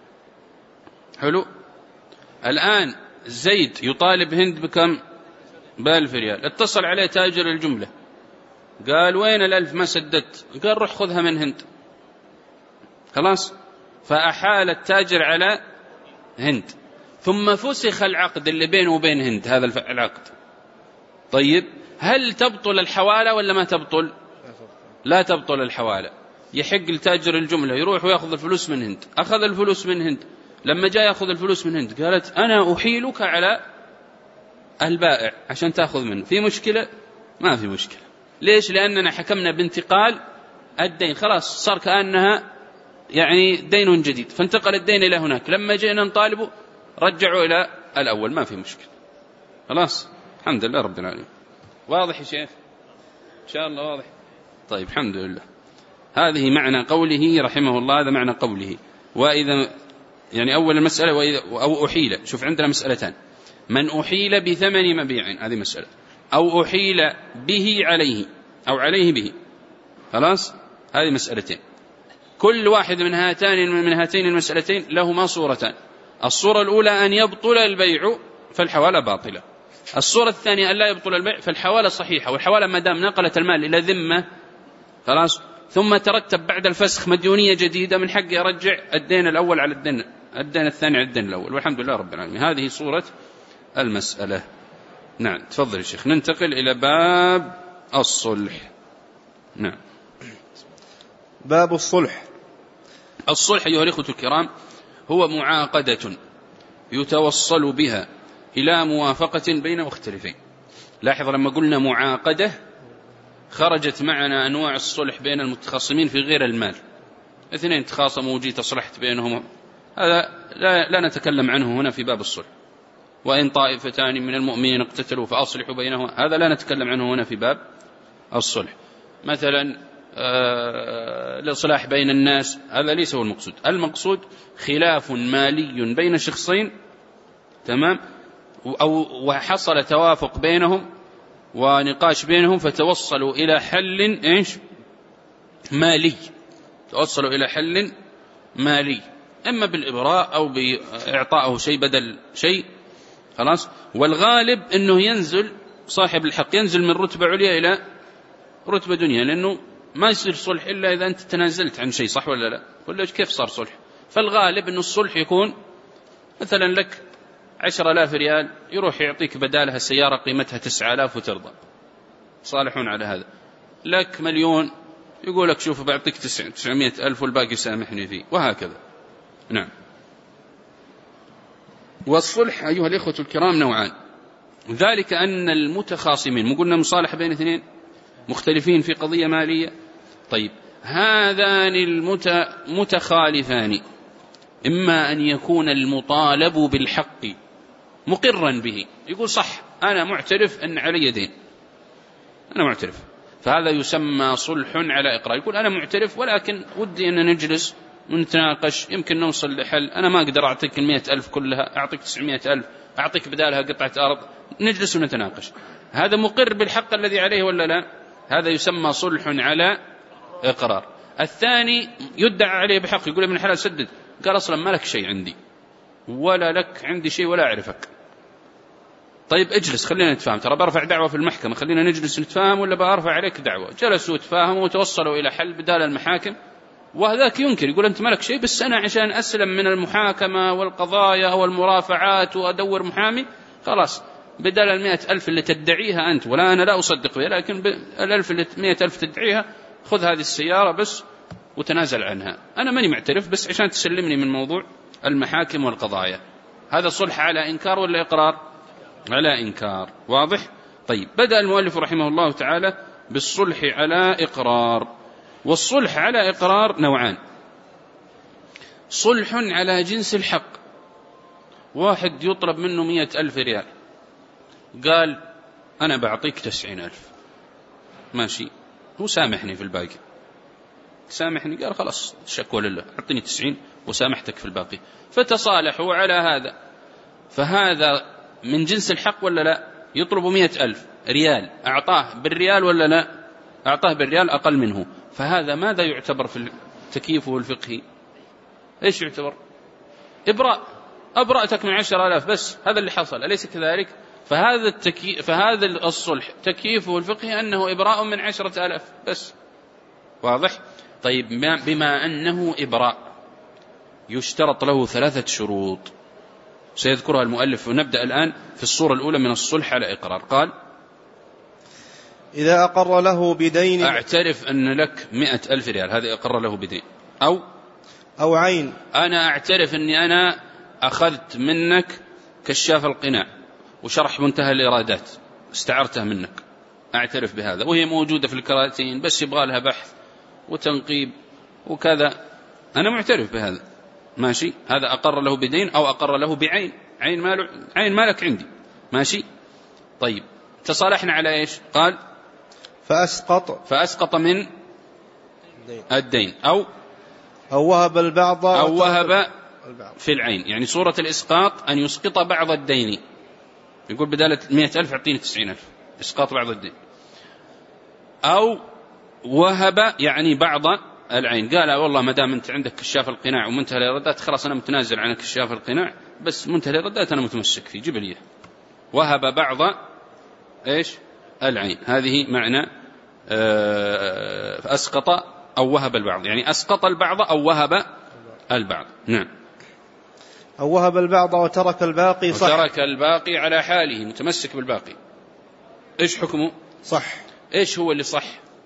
حلو. الآن زيد يطالب هند بكم؟ ب1000 ريال. اتصل عليه تاجر الجملة قال وين ال1000 ما سددت؟ قال روح خذها من هند. خلاص، فأحال التاجر على هند، ثم فسخ العقد اللي بينه وبين هند، هذا العقد. طيب، هل تبطل الحوالة ولا ما تبطل؟ لا تبطل الحوالة. يحق لتاجر الجملة يروح ويأخذ الفلوس من هند. أخذ الفلوس من هند، لما جاء يأخذ الفلوس من هند قالت أنا أحيلك على البائع عشان تأخذ منه. في مشكلة؟ ما في مشكلة. ليش؟ لأننا حكمنا بانتقال الدين، خلاص صار كأنها يعني دين جديد، فانتقل الدين إلى هناك. لما جئنا نطالبه رجعوا إلى الأول، ما في مشكلة. خلاص، الحمد لله رب العالمين. واضح يا شيخ؟ إن شاء الله واضح. طيب، الحمد لله. هذه معنى قوله رحمه الله، هذا معنى قوله. وإذا يعني أول المسألة أو أحيل. شوف عندنا مسألتان: من أحيل بثمن مبيع، هذه مسألة، أو أحيل به عليه أو عليه به. خلاص، هذه مسألتين. كل واحد من هاتين المسألتين لهما صورتان. الصورة الأولى أن يبطل البيع فالحوالة باطلة. الصورة الثانية أن لا يبطل البيع فالحوالة صحيحة، والحوالة ما دام نقلت المال إلى ذمة خلاص ثم ترتب بعد الفسخ مديونية جديدة، من حقي أرجع الدين الأول على الدين الثاني على الدين الأول، والحمد لله رب العالمين. هذه صورة المسألة. نعم تفضل يا شيخ. ننتقل إلى باب الصلح. نعم. باب الصلح. الصلح أيها الإخوة الكرام هو معاقدة يتوصل بها إلى موافقة بين مختلفين. لاحظ لما قلنا معاقدة خرجت معنا أنواع الصلح بين المتخاصمين في غير المال. اثنين تخاصموا وجيت أصلحت بينهم، هذا لا نتكلم عنه هنا في باب الصلح. وإن طائفتان من المؤمنين اقتتلوا فأصلحوا بينهما، هذا لا نتكلم عنه هنا في باب الصلح. مثلا الإصلاح بين الناس، هذا ليس هو المقصود. المقصود خلاف مالي بين شخصين، تمام، وحصل توافق بينهم ونقاش بينهم فتوصلوا إلى حل مالي، توصلوا إلى حل مالي، إما بالإبراء أو بإعطائه شيء بدل شيء، خلاص. والغالب أنه ينزل صاحب الحق ينزل من رتبة عليا إلى رتبة دنيا، لأنه ما يصير صلح إلا إذا أنت تنازلت عن شيء، صح ولا لا؟ ولا كيف صار صلح؟ فالغالب أنه الصلح يكون مثلا لك 10,000 ريال، يروح يعطيك بدالها سيارة قيمتها 9,000 وترضى، صالحون على هذا. لك 1,000,000 يقول لك شوف بعطيك 900,000 والباقي سامحني فيه، وهكذا. نعم. والصلح أيها الإخوة الكرام نوعان، ذلك أن المتخاصمين، مو قلنا مصالحة بين اثنين مختلفين في قضية مالية، طيب هذان المتخالفان إما أن يكون المطالب بالحق مقرا به، يقول صح أنا معترف أن علي دين، أنا معترف، فهذا يسمى صلح على إقرار. يقول أنا معترف ولكن ودي أن نجلس ونتناقش، يمكن نوصل لحل، أنا ما أقدر أعطيك 100,000 كلها، أعطيك 900,000، أعطيك بدالها قطعة أرض، نجلس ونتناقش. هذا مقر بالحق الذي عليه ولا لا؟ هذا يسمى صلح على إقرار. الثاني يدعى عليه بحق، يقول ابن الحلال سدد، قال أصلا ما لك شيء عندي ولا لك عندي شيء ولا أعرفك، طيب اجلس خلينا نتفاهم، ترى برفع دعوة في المحكمة، خلينا نجلس نتفاهم ولا برفع عليك دعوة. جلسوا وتفاهموا وتوصلوا إلى حل بدال المحاكم، وهذاك ينكر يقول أنت ما لك شيء، بس أنا عشان أسلم من المحاكمة والقضايا والمرافعات وأدور محامي، خلاص بدل 100,000 اللي تدعيها أنت، ولا أنا لا أصدق بها، لكن 100,000 تدعيها، خذ هذه السيارة بس وتنازل عنها، أنا ماني معترف، بس عشان تسلمني من موضوع المحاكم والقضايا. هذا صلح على إنكار ولا إقرار؟ على إنكار، واضح؟ طيب بدأ المؤلف رحمه الله تعالى بالصلح على إقرار. والصلح على إقرار نوعان، صلح على جنس الحق، واحد يطلب منه 100,000 ريال، قال أنا بعطيك 90,000، ماشي، هو سامحني في الباقي، سامحني، قال خلاص شكوى لله، أعطيني 90 وسامحتك في الباقي، فتصالحوا على هذا. فهذا من جنس الحق ولا لا؟ يطلب 100,000 ريال، أعطاه بالريال ولا لا؟ أعطاه بالريال أقل منه، فهذا ماذا يعتبر في تكييفه الفقهي؟ إيش يعتبر؟ إبراء، أبرأتك من 10,000 بس، هذا اللي حصل، أليس كذلك؟ فهذا الصلح تكييفه الفقهي أنه إبراء من 10,000 بس، واضح؟ طيب بما أنه إبراء يشترط له 3 شروط سيذكرها المؤلف، ونبدأ الآن في الصورة الأولى من الصلح على إقرار. قال إذا أقر له بدين، أعترف أن لك 100,000 ريال، هذا أقر له بدين، أو عين، أنا أعترف أني أنا أخذت منك كشاف القناع وشرح منتهى الإرادات، استعرته منك، أعترف بهذا، وهي موجودة في الكراتين بس يبغى لها بحث وتنقيب وكذا، أنا معترف بهذا، ماشي، هذا أقر له بدين أو أقر له بعين، عين مالك عندي، ماشي. طيب تصالحنا على إيش؟ قال فأسقط من الدين، أو وهب البعض، أو وهب في العين، يعني صورة الإسقاط أن يسقط بعض الدين، يقول بدالة 100,000 أعطيني 90,000، إسقاط بعض الدين. أو وهب يعني بعض العين، قال والله ما دام أنت عندك كشاف القناع ومنتهى الإرادات، خلاص أنا متنازل عن كشاف القناع، بس منتهى الإرادات أنا متمسك فيه، جيب لي. وهب بعض إيش؟ العين، هذه معنى فأسقط أو وهب البعض، يعني أسقط البعض أو وهب البعض. نعم. أو وهب البعض وترك الباقي صح. وترك الباقي على حاله، متمسك بالباقي، إيش حكمه؟ صح. إيش هو اللي صح؟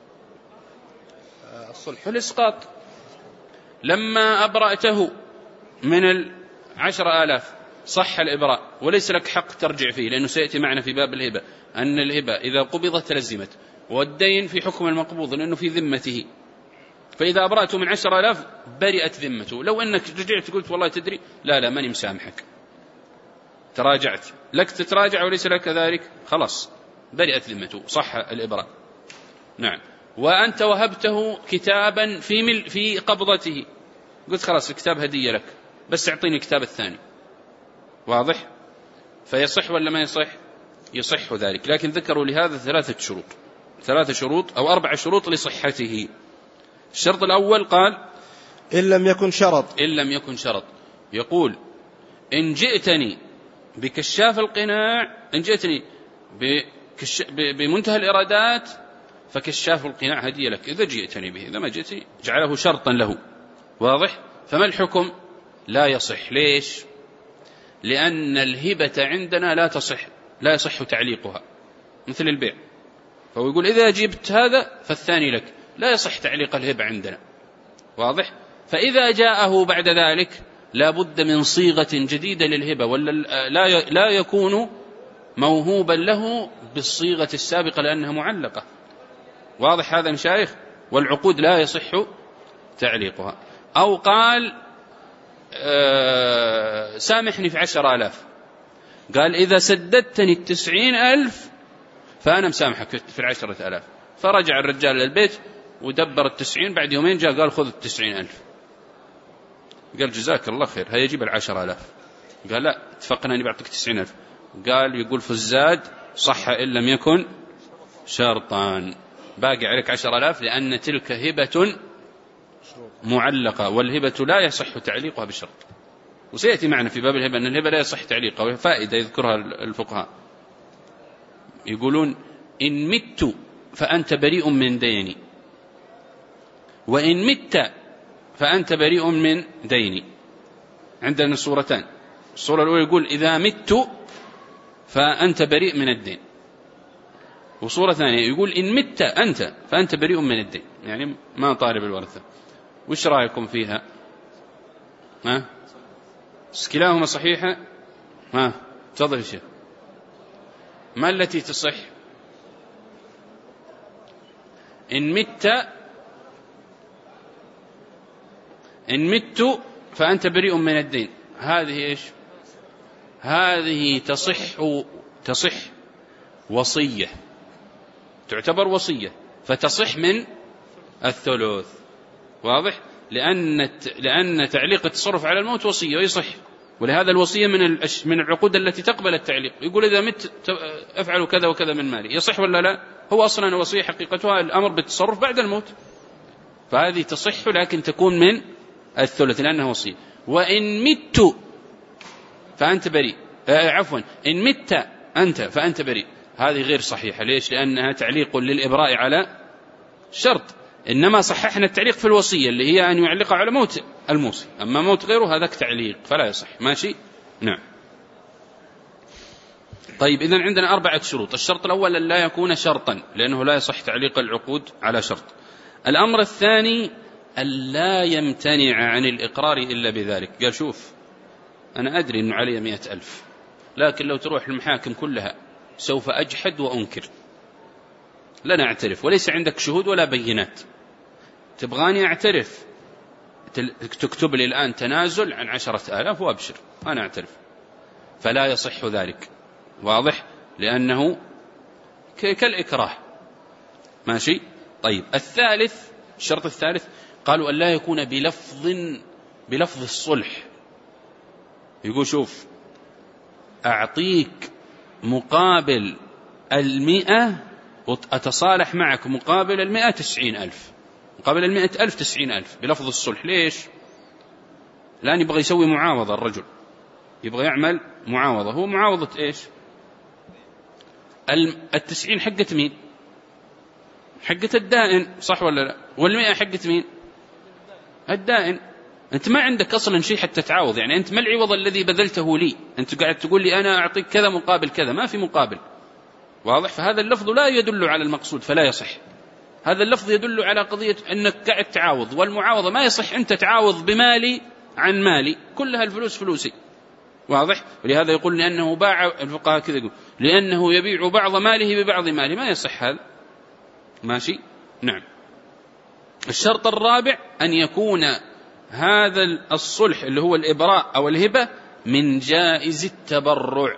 الصلح الإسقاط. لما أبرأته من 10,000 صح الإبراء، وليس لك حق ترجع فيه، لأنه سيأتي معنا في باب الهبة أن الهبة إذا قبضت تلزمت، والدين في حكم المقبوض لأنه في ذمته، فإذا أبرأته من 10,000 برئت ذمته. لو أنك رجعت قلت والله تدري لا ماني مسامحك، تراجعت، لك تتراجع وليس لك ذلك، خلاص برئت ذمته، صح الإبراء. نعم. وأنت وهبته كتابا في قبضته، قلت خلاص الكتاب هدية لك بس اعطيني الكتاب الثاني، واضح؟ فيصح ولا ما يصح؟ يصح ذلك، لكن ذكروا لهذا 3 شروط أو 4 شروط لصحته. الشرط الأول قال إن لم يكن شرط. إن لم يكن شرط، يقول إن جئتني بكشاف القناع، إن جئتني بمنتهى الإرادات فكشاف القناع هدية لك إذا جئتني به، إذا ما جئتني جعله شرطا له، واضح؟ فما الحكم؟ لا يصح. ليش؟ لأن الهبة عندنا لا يصح تعليقها مثل البيع، فهو يقول إذا جبت هذا فالثاني لك، لا يصح تعليق الهبة عندنا، واضح؟ فإذا جاءه بعد ذلك لا بد من صيغة جديدة للهبة، ولا لا يكون موهوبا له بالصيغة السابقة لأنها معلقة، واضح هذا مشايخ؟ والعقود لا يصح تعليقها. أو قال سامحني في 10,000، قال إذا سددتني 90,000 فأنا مسامحك في 10,000، فرجع الرجال للبيت ودبر 90، بعد يومين جاء قال خذ 90,000، قال جزاك الله خير هيا جيب 10,000، قال لا اتفقنا أني بعطيك 90,000، قال يقول في الزاد صح إن لم يكن شرطان، باقي عليك 10,000 لأن تلك هبة معلقة، والهبة لا يصح تعليقها بشرط، وسيأتي معنا في باب الهبة أن الهبة لا يصح تعليقها، وهي فائدة يذكرها الفقهاء، يقولون إن مت فأنت بريء من ديني، وإن مت فأنت بريء من ديني. عندنا صورتان، الصورة الأولى يقول إذا مت فأنت بريء من الدين، وصورة ثانية يقول إن مت أنت فأنت بريء من الدين، يعني ما طالب الورثة. وش رأيكم فيها؟ كلاهما صحيحة؟ تفضل يا شيخ. ما التي تصح؟ إن مت فأنت بريء من الدين، هذه إيش؟ هذه تصح وصية، تعتبر وصية فتصح من الثلث، واضح؟ لأن تعليق التصرف على الموت وصية ويصح، ولهذا الوصية من العقود التي تقبل التعليق، يقول إذا مت أفعل كذا وكذا من مالي، يصح ولا لا؟ هو أصلا الوصية حقيقتها الأمر بالتصرف بعد الموت، فهذه تصح لكن تكون من الثلث لأنها وصية. وإن مت فأنت بريء، إن مت أنت فأنت بريء، هذه غير صحيحة. ليش؟ لأنها تعليق للإبراء على شرط، إنما صححنا التعليق في الوصية اللي هي أن يعلق على موت الموصي، أما موت غيره هذاك تعليق فلا يصح. ماشي؟ نعم. طيب إذن عندنا 4 شروط. الشرط الأول أن لا يكون شرطا لأنه لا يصح تعليق العقود على شرط. الأمر الثاني أن لا يمتنع عن الإقرار إلا بذلك. قال شوف أنا أدري أنه علي 100,000 لكن لو تروح المحاكم كلها سوف أجحد وأنكر، لن أعترف وليس عندك شهود ولا بينات، تبغاني أعترف تكتب لي الآن تنازل عن 10,000 وأبشر أنا أعترف، فلا يصح ذلك، واضح؟ لأنه كالإكراه. ماشي؟ طيب الشرط الثالث قالوا أن لا يكون بلفظ الصلح، يقول شوف أعطيك مقابل 100 وأتصالح معك مقابل 100 90,000، مقابل 100,000 90,000 بلفظ الصلح. ليش؟ لأن يبغى يسوي معاوضة، الرجل يبغى يعمل معاوضة. هو معاوضة إيش؟ 90 حقة مين؟ حقة الدائن صح ولا لا؟ والمئة حقة مين؟ الدائن. أنت ما عندك أصلا شيء حتى تعاوض، يعني أنت ما العوض الذي بذلته لي؟ أنت قاعد تقول لي أنا أعطيك كذا مقابل كذا، ما في مقابل. واضح؟ فهذا اللفظ لا يدل على المقصود فلا يصح. هذا اللفظ يدل على قضية أنك قاعد تعاوض، والمعاوضة ما يصح أنت تعاوض بمالي عن مالي، كلها الفلوس فلوسي. واضح؟ ولهذا يقول لأنه باع، الفقهاء كذا يقول لأنه يبيع بعض ماله ببعض ماله، ما يصح هذا. ماشي؟ نعم. الشرط الرابع أن يكون هذا الصلح اللي هو الإبراء أو الهبة من جائز التبرع.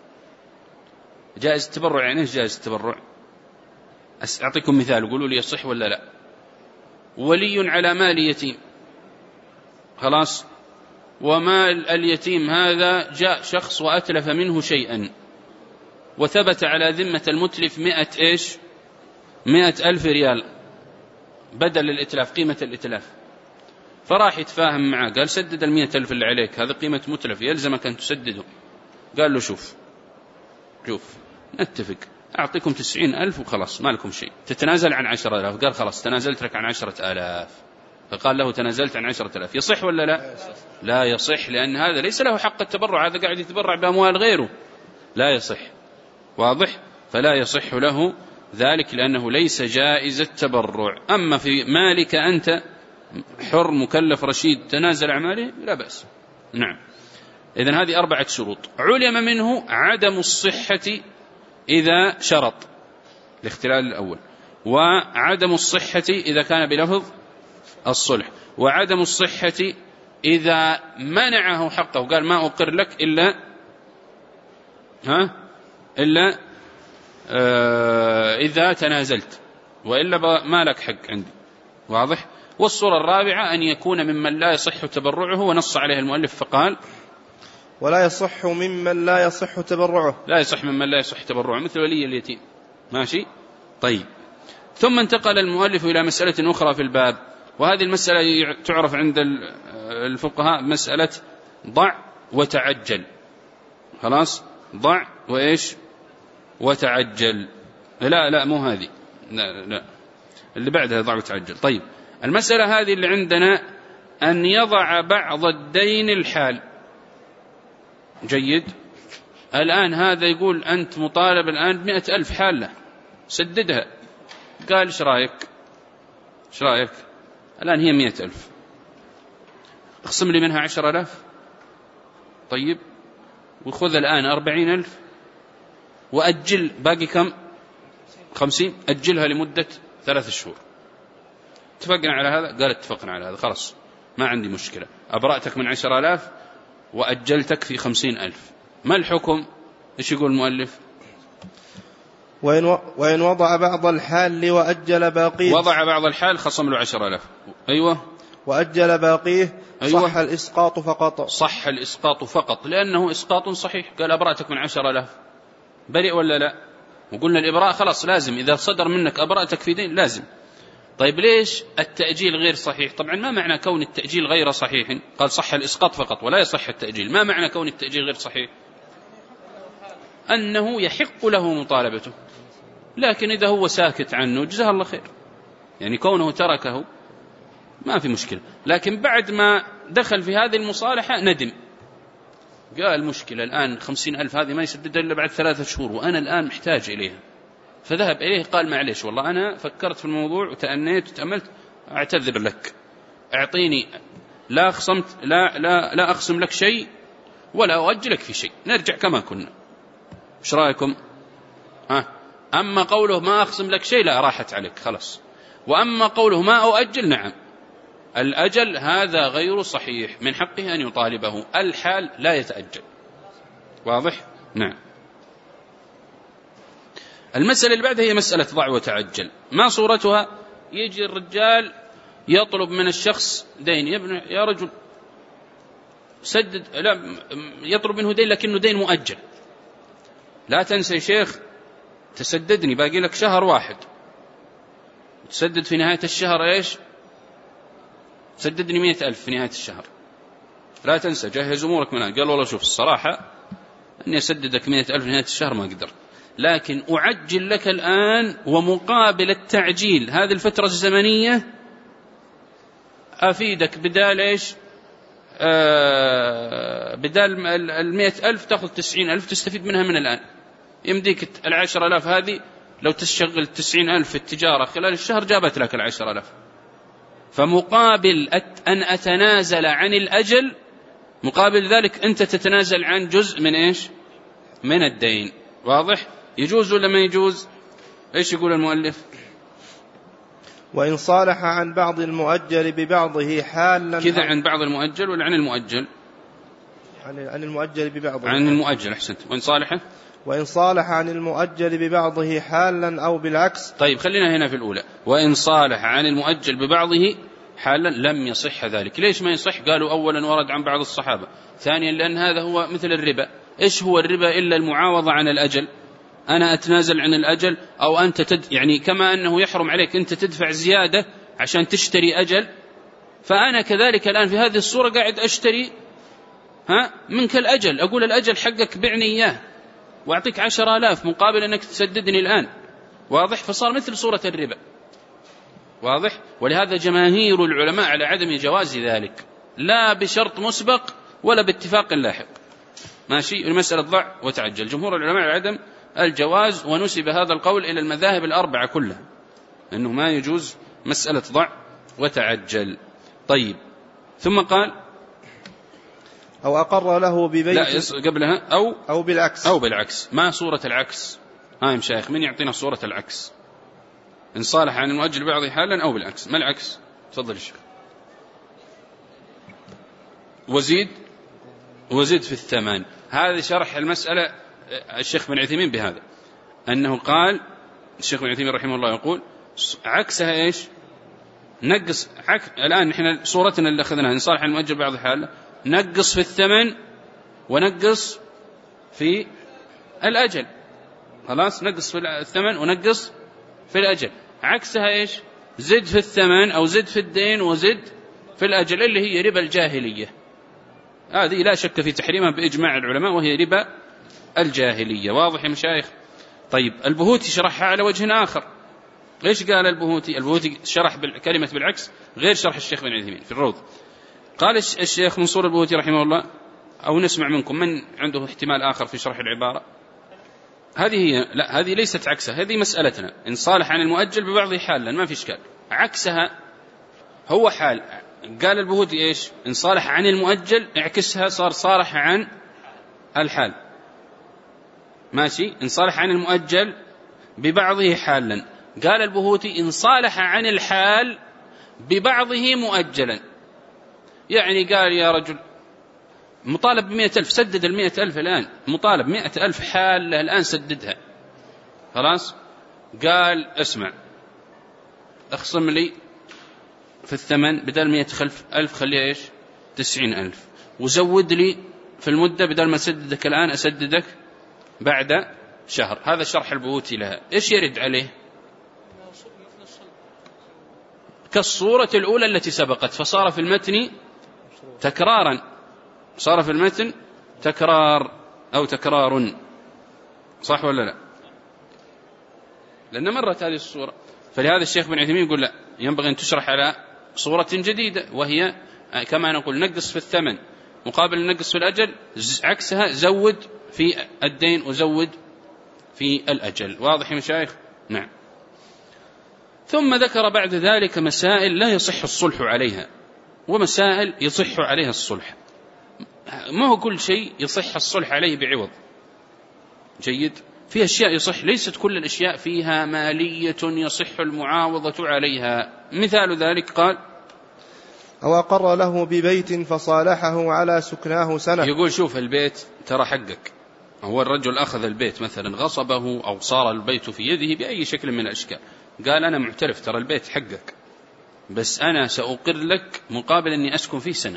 جائز التبرع يعني ايش جائز التبرع؟ أعطيكم مثال قولوا لي يصح ولا لا. ولي على مال يتيم، خلاص، ومال اليتيم هذا جاء شخص وأتلف منه شيئا، وثبت على ذمة المتلف 100,000 ريال بدل الإتلاف، قيمة الإتلاف. فراح يتفاهم معه، قال سدد 100,000 اللي عليك، هذا قيمة متلف يلزمك أن تسدده. قال له شوف نتفق، أعطيكم 90,000 وخلاص ما لكم شيء، تتنازل عن 10,000. قال خلاص تنازلت لك عن 10,000. فقال له تنازلت عن 10,000، يصح ولا لا؟ لا يصح، لأن هذا ليس له حق التبرع، هذا قاعد يتبرع بأموال غيره، لا يصح. واضح؟ فلا يصح له ذلك لأنه ليس جائز التبرع. أما في مالك أنت حر مكلف رشيد تنازل عن ماله لا بأس. نعم. إذن هذه 4 شروط. علم منه عدم الصحة إذا شرط، الاختلال الأول، وعدم الصحة إذا كان بلفظ الصلح، وعدم الصحة إذا منعه حقه، قال ما أقر لك إلا إذا تنازلت، وإلا ما لك حق عندي. واضح؟ والصورة الرابعة أن يكون ممن لا يصح تبرعه، ونص عليه المؤلف فقال ولا يصح ممن لا يصح تبرعه. لا يصح ممن لا يصح تبرعه، مثل ولي اليتيم. ماشي؟ طيب. ثم انتقل المؤلف إلى مسألة أخرى في الباب، وهذه المسألة تعرف عند الفقهاء مسألة ضع وتعجل. خلاص؟ ضع وإيش؟ وتعجل. لا مو هذه، لا اللي بعدها ضع وتعجل. طيب، المسألة هذه اللي عندنا أن يضع بعض الدين الحال. جيد. الآن هذا يقول أنت مطالب الآن 100,000 حالة سددها. قال إيش رأيك؟ الآن هي 100,000، اقسم لي منها 10,000. طيب، وخذ الآن 40,000 وأجل باقي كم؟ 50. أجلها لمدة 3 شهور. اتفقنا على هذا؟ قال اتفقنا على هذا، خلاص ما عندي مشكلة، أبرأتك من 10,000 وأجلتك في 50,000. ما الحكم؟ إيش يقول المؤلف؟ وإن وضع بعض الحال وأجل باقيه. وضع بعض الحال خصم له 10,000. أيوة. وأجل باقيه. أيوة. صح الإسقاط فقط. صح الإسقاط فقط، لأنه إسقاط صحيح. قال أبرأتك من 10,000، بريء ولا لا؟ وقلنا الإبراء خلاص لازم، إذا صدر منك أبرأتك في دين لازم. طيب ليش التأجيل غير صحيح؟ طبعا ما معنى كون التأجيل غير صحيح؟ قال صح الإسقاط فقط ولا يصح التأجيل. ما معنى كون التأجيل غير صحيح؟ أنه يحق له مطالبته، لكن إذا هو ساكت عنه جزاه الله خير، يعني كونه تركه ما في مشكلة. لكن بعد ما دخل في هذه المصالحة ندم، قال مشكلة الآن 50,000 هذه ما يسددها إلا بعد 3 شهور، وأنا الآن محتاج إليها. فذهب إليه قال معليش والله أنا فكرت في الموضوع وتأنيت وتأملت، أعتذر لك، أعطيني، لا أقسم لك شيء ولا أؤجلك في شيء، نرجع كما كنا. إيش رأيكم؟ أما قوله ما أقسم لك شيء لا، راحت عليك خلاص. وأما قوله ما أؤجل، نعم الأجل هذا غير صحيح، من حقه أن يطالبه، الحال لا يتأجل. واضح؟ نعم. المسألة اللي بعدها هي مسألة ضع وتعجل. ما صورتها؟ يجي الرجال يطلب من الشخص دين، يا رجل سدد، لا يطلب منه دين لكنه دين مؤجل، لا تنسى يا شيخ تسددني، باقي لك شهر واحد، تسدد في نهاية الشهر إيش؟ سددني 100,000 في نهاية الشهر، لا تنسى جهز أمورك منها. قال والله شوف الصراحة أني أسددك 100,000 في نهاية الشهر ما أقدر. لكن أعجل لك الآن، ومقابل التعجيل هذه الفترة الزمنية أفيدك بدال إيش؟ بدال 100,000 تأخذ 90,000 تستفيد منها من الآن. يمديك 10,000 هذه لو تشغل 90,000 في التجارة خلال الشهر جابت لك 10,000. فمقابل أن أتنازل عن الأجل، مقابل ذلك أنت تتنازل عن جزء من إيش؟ من الدين. واضح؟ يجوز ولا ما يجوز؟ إيش يقول المؤلف؟ وإن صالح عن بعض المؤجل ببعضه حالا كذا عن بعض المؤجل ولا عن المؤجل؟ عن المؤجل ببعضه. عن المؤجل، أحسنت. وإن صالح عن المؤجل ببعضه حالا أو بالعكس. طيب خلينا هنا في الأولى. وإن صالح عن المؤجل ببعضه حالا لم يصح ذلك. ليش ما يصح؟ قالوا أولا ورد عن بعض الصحابة، ثانيا لأن هذا هو مثل الربا. إيش هو الربا إلا المعاوضة عن الأجل؟ أنا أتنازل عن الأجل، أو أنت يعني كما أنه يحرم عليك أنت تدفع زيادة عشان تشتري أجل، فأنا كذلك الآن في هذه الصورة قاعد أشتري منك الأجل، أقول الأجل حقك بعني إياه وأعطيك 10,000 مقابل أنك تسددني الآن. واضح؟ فصار مثل صورة الربا. واضح؟ ولهذا جماهير العلماء على عدم جواز ذلك، لا بشرط مسبق ولا باتفاق لاحق. ماشي؟ المسألة ضع وتعجل. جمهور العلماء على عدم الجواز، ونسب هذا القول إلى المذاهب الأربعة كلها، أنه ما يجوز مسألة ضع وتعجل. طيب، ثم قال أو أقر له ببيت. لا قبلها أو بالعكس. أو بالعكس. ما صورة العكس؟ يا مشايخ من يعطينا صورة العكس؟ إن صالح عن المؤجل بعضه حالا أو بالعكس. ما العكس؟ تفضل الشيخ. وزيد في الثمن. هذا شرح المسألة الشيخ بن عثيمين بهذا، أنه قال الشيخ بن عثيمين رحمه الله يقول عكسها إيش؟ نقص. الآن نحن صورتنا اللي أخذناها إن صالح عن المؤجل بعضه حالا، نقص في الثمن ونقص في الأجل. خلاص، نقص في الثمن ونقص في الأجل. عكسها إيش؟ زد في الثمن أو زد في الدين وزد في الأجل، اللي هي ربا الجاهلية. هذه لا شك في تحريمها بإجماع العلماء، وهي ربا الجاهلية. واضح يا مشايخ؟ طيب، البهوتي شرحها على وجه آخر. إيش قال البهوتي؟ البهوتي شرح كلمة بالعكس غير شرح الشيخ بن عثيمين في الروض. قال الشيخ منصور البهوتي رحمه الله، أو نسمع منكم من عنده احتمال آخر في شرح العبارة. هذه ليست عكسها، هذه مسألتنا. إن صالح عن المؤجل ببعضه حالا ما في إشكال. عكسها هو حال. قال البهوتي إيش؟ إن صالح عن المؤجل، اعكسها صار صالح عن الحال. ماشي؟ إن صالح عن المؤجل ببعضه حالا. قال البهوتي إن صالح عن الحال ببعضه مؤجلا. يعني قال يا رجل مطالب ب100,000، سدد 100,000 الآن، مطالب 100,000 حالة الآن سددها. خلاص؟ قال اسمع، اخصم لي في الثمن بدل 100,000 خليها إيش؟ 90,000، وزود لي في المدة بدل ما أسددك الآن أسددك بعد شهر. هذا شرح البهوتي لها. إيش يرد عليه؟ كالصورة الأولى التي سبقت، فصار في المتن تكرارا، صار في المتن تكرار أو تكرار. صح ولا لا؟ لأن مرت هذه الصورة. فلهذا الشيخ بن عثيمين يقول لا، ينبغي أن تشرح على صورة جديدة، وهي كما نقول نقص في الثمن مقابل نقص في الأجل، عكسها زود في الدين وزود في الأجل. واضح يا مشايخ؟ نعم. ثم ذكر بعد ذلك مسائل لا يصح الصلح عليها، ومسائل يصح عليها الصلح. ما هو كل شيء يصح الصلح عليه بعوض. جيد؟ في أشياء يصح، ليست كل الأشياء فيها مالية يصح المعاوضة عليها. مثال ذلك قال أو أقر له ببيت فصالحه على سكناه سنة. يقول شوف البيت ترى حقك، هو الرجل أخذ البيت مثلا غصبه أو صار البيت في يده بأي شكل من الأشكال، قال أنا معترف ترى البيت حقك، بس أنا سأقر لك مقابل أني أسكن فيه سنة.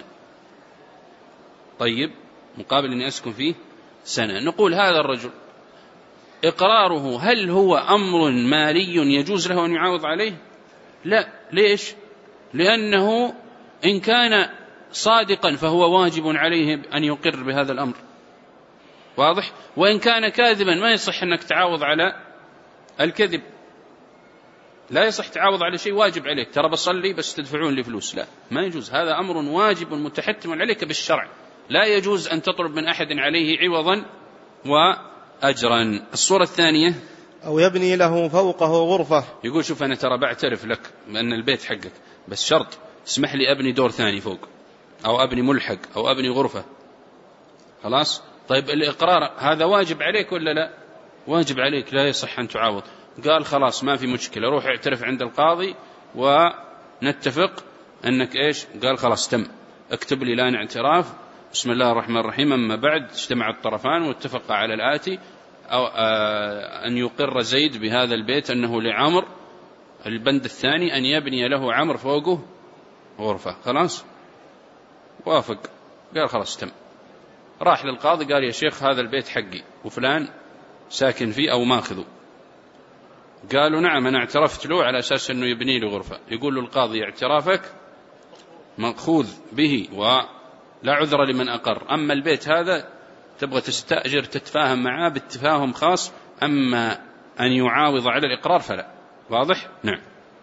طيب، مقابل أني أسكن فيه سنة. نقول هذا الرجل إقراره هل هو أمر مالي يجوز له أن يعاوض عليه؟ لا. ليش؟ لأنه إن كان صادقا فهو واجب عليه أن يقر بهذا الأمر. واضح؟ وإن كان كاذبا ما يصح أنك تعاوض على الكذب، لا يصح تعاوض على شيء واجب عليك، ترى بصلي بس تدفعون لي فلوس، لا، ما يجوز، هذا أمر واجب متحتم عليك بالشرع، لا يجوز أن تطلب من أحد عليه عوضا وأجرا. الصورة الثانية: أو يبني له فوقه غرفة. يقول شوف أنا ترى بعترف لك بأن البيت حقك، بس شرط اسمح لي أبني دور ثاني فوق، أو أبني ملحق، أو أبني غرفة. خلاص؟ طيب الإقرار هذا واجب عليك ولا لا؟ واجب عليك، لا يصح أن تعاوض. قال خلاص ما في مشكلة، روح اعترف عند القاضي ونتفق أنك إيش؟ قال خلاص تم، اكتب لي لان اعتراف، بسم الله الرحمن الرحيم، أما بعد اجتمع الطرفان واتفق على الآتي، أو أن يقر زيد بهذا البيت أنه لعمر، البند الثاني أن يبني له عمر فوقه غرفة. خلاص وافق، قال خلاص تم، راح للقاضي قال يا شيخ هذا البيت حقي وفلان ساكن فيه أو ماخذه. قالوا نعم أنا اعترفت له على أساس أنه يبني له غرفة. يقول له القاضي اعترافك مأخوذ به ولا عذر لمن أقر، أما البيت هذا تبغى تستأجر تتفاهم معاه باتفاهم خاص، أما أن يعاوض على الإقرار فلا. واضح؟ نعم.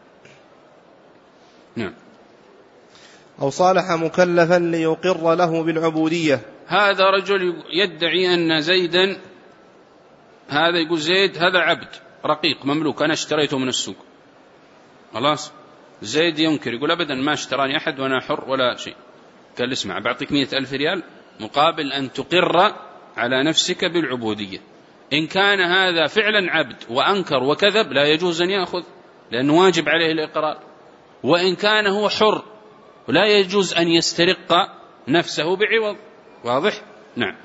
نعم. أو صالح مكلفا ليقر له بالعبودية. هذا رجل يدعي أن زيدا، هذا يقول زيد هذا عبد رقيق مملوك أنا اشتريته من السوق. خلاص زيد ينكر، يقول أبدا ما اشتراني أحد وأنا حر ولا شيء. قال اسمع بعطيك 100,000 ريال مقابل أن تقر على نفسك بالعبودية. إن كان هذا فعلا عبد وأنكر وكذب لا يجوز أن يأخذ، لأنه واجب عليه الإقرار. وإن كان هو حر ولا يجوز أن يسترق نفسه بعوض. واضح؟ نعم.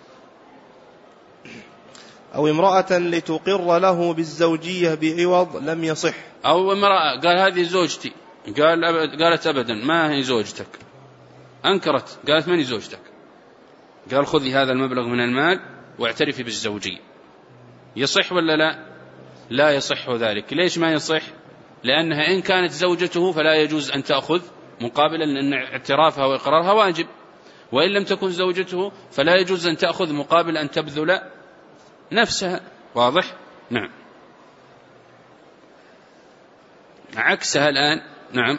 أو امرأة لتقر له بالزوجية بعوض لم يصح. أو امرأة قال هذه زوجتي، قالت أبدا ما هي زوجتك، أنكرت قالت من هي زوجتك، قال خذي هذا المبلغ من المال واعترفي بالزوجية. يصح ولا لا؟ لا يصح ذلك. ليش ما يصح؟ لأنها إن كانت زوجته فلا يجوز أن تأخذ مقابلا، لأن اعترافها وإقرارها واجب، وإن لم تكن زوجته فلا يجوز أن تأخذ مقابل أن تبذل نفسها. واضح؟ نعم. عكسها الآن. نعم.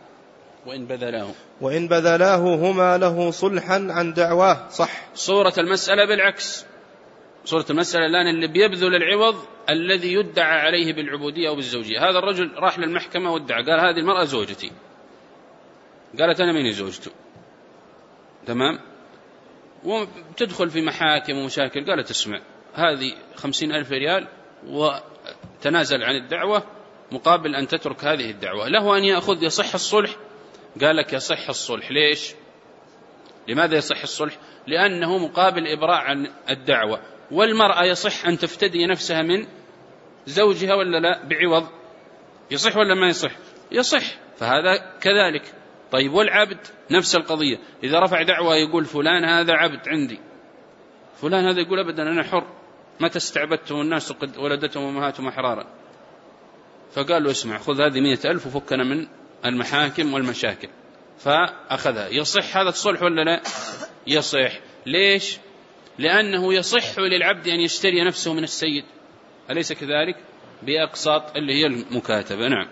وإن بذلاه هما له صلحا عن دعواه صح. صورة المسألة بالعكس، صورة المسألة الآن اللي بيبذل العوض الذي يدعى عليه بالعبودية أو بالزوجية. هذا الرجل راح للمحكمة وادعى، قال هذه المرأة زوجتي، قالت أنا مين زوجته، تمام، وتدخل في محاكم ومشاكل. قالت اسمع هذه 50,000 ريال وتنازل عن الدعوة مقابل أن تترك هذه الدعوة. له أن يأخذ، يصح الصلح؟ قال لك يصح الصلح. ليش؟ لماذا يصح الصلح؟ لأنه مقابل إبراء عن الدعوة، والمرأة يصح أن تفتدي نفسها من زوجها ولا لا بعوض، يصح ولا ما يصح؟ يصح، فهذا كذلك. طيب والعبد نفس القضية، إذا رفع دعوة يقول فلان هذا عبد عندي، فلان هذا يقول أبدا أنا حر، متى استعبدتم الناس قد ولدتهم أمهاتهم أحرارا، فقال له اسمع خذ هذه 100,000 وفكنا من المحاكم والمشاكل، فأخذها. يصح هذا الصلح ولا لا؟ يصح. ليش؟ لأنه يصح للعبد أن يشتري نفسه من السيد، أليس كذلك؟ بأقساط اللي هي المكاتبة. نعم.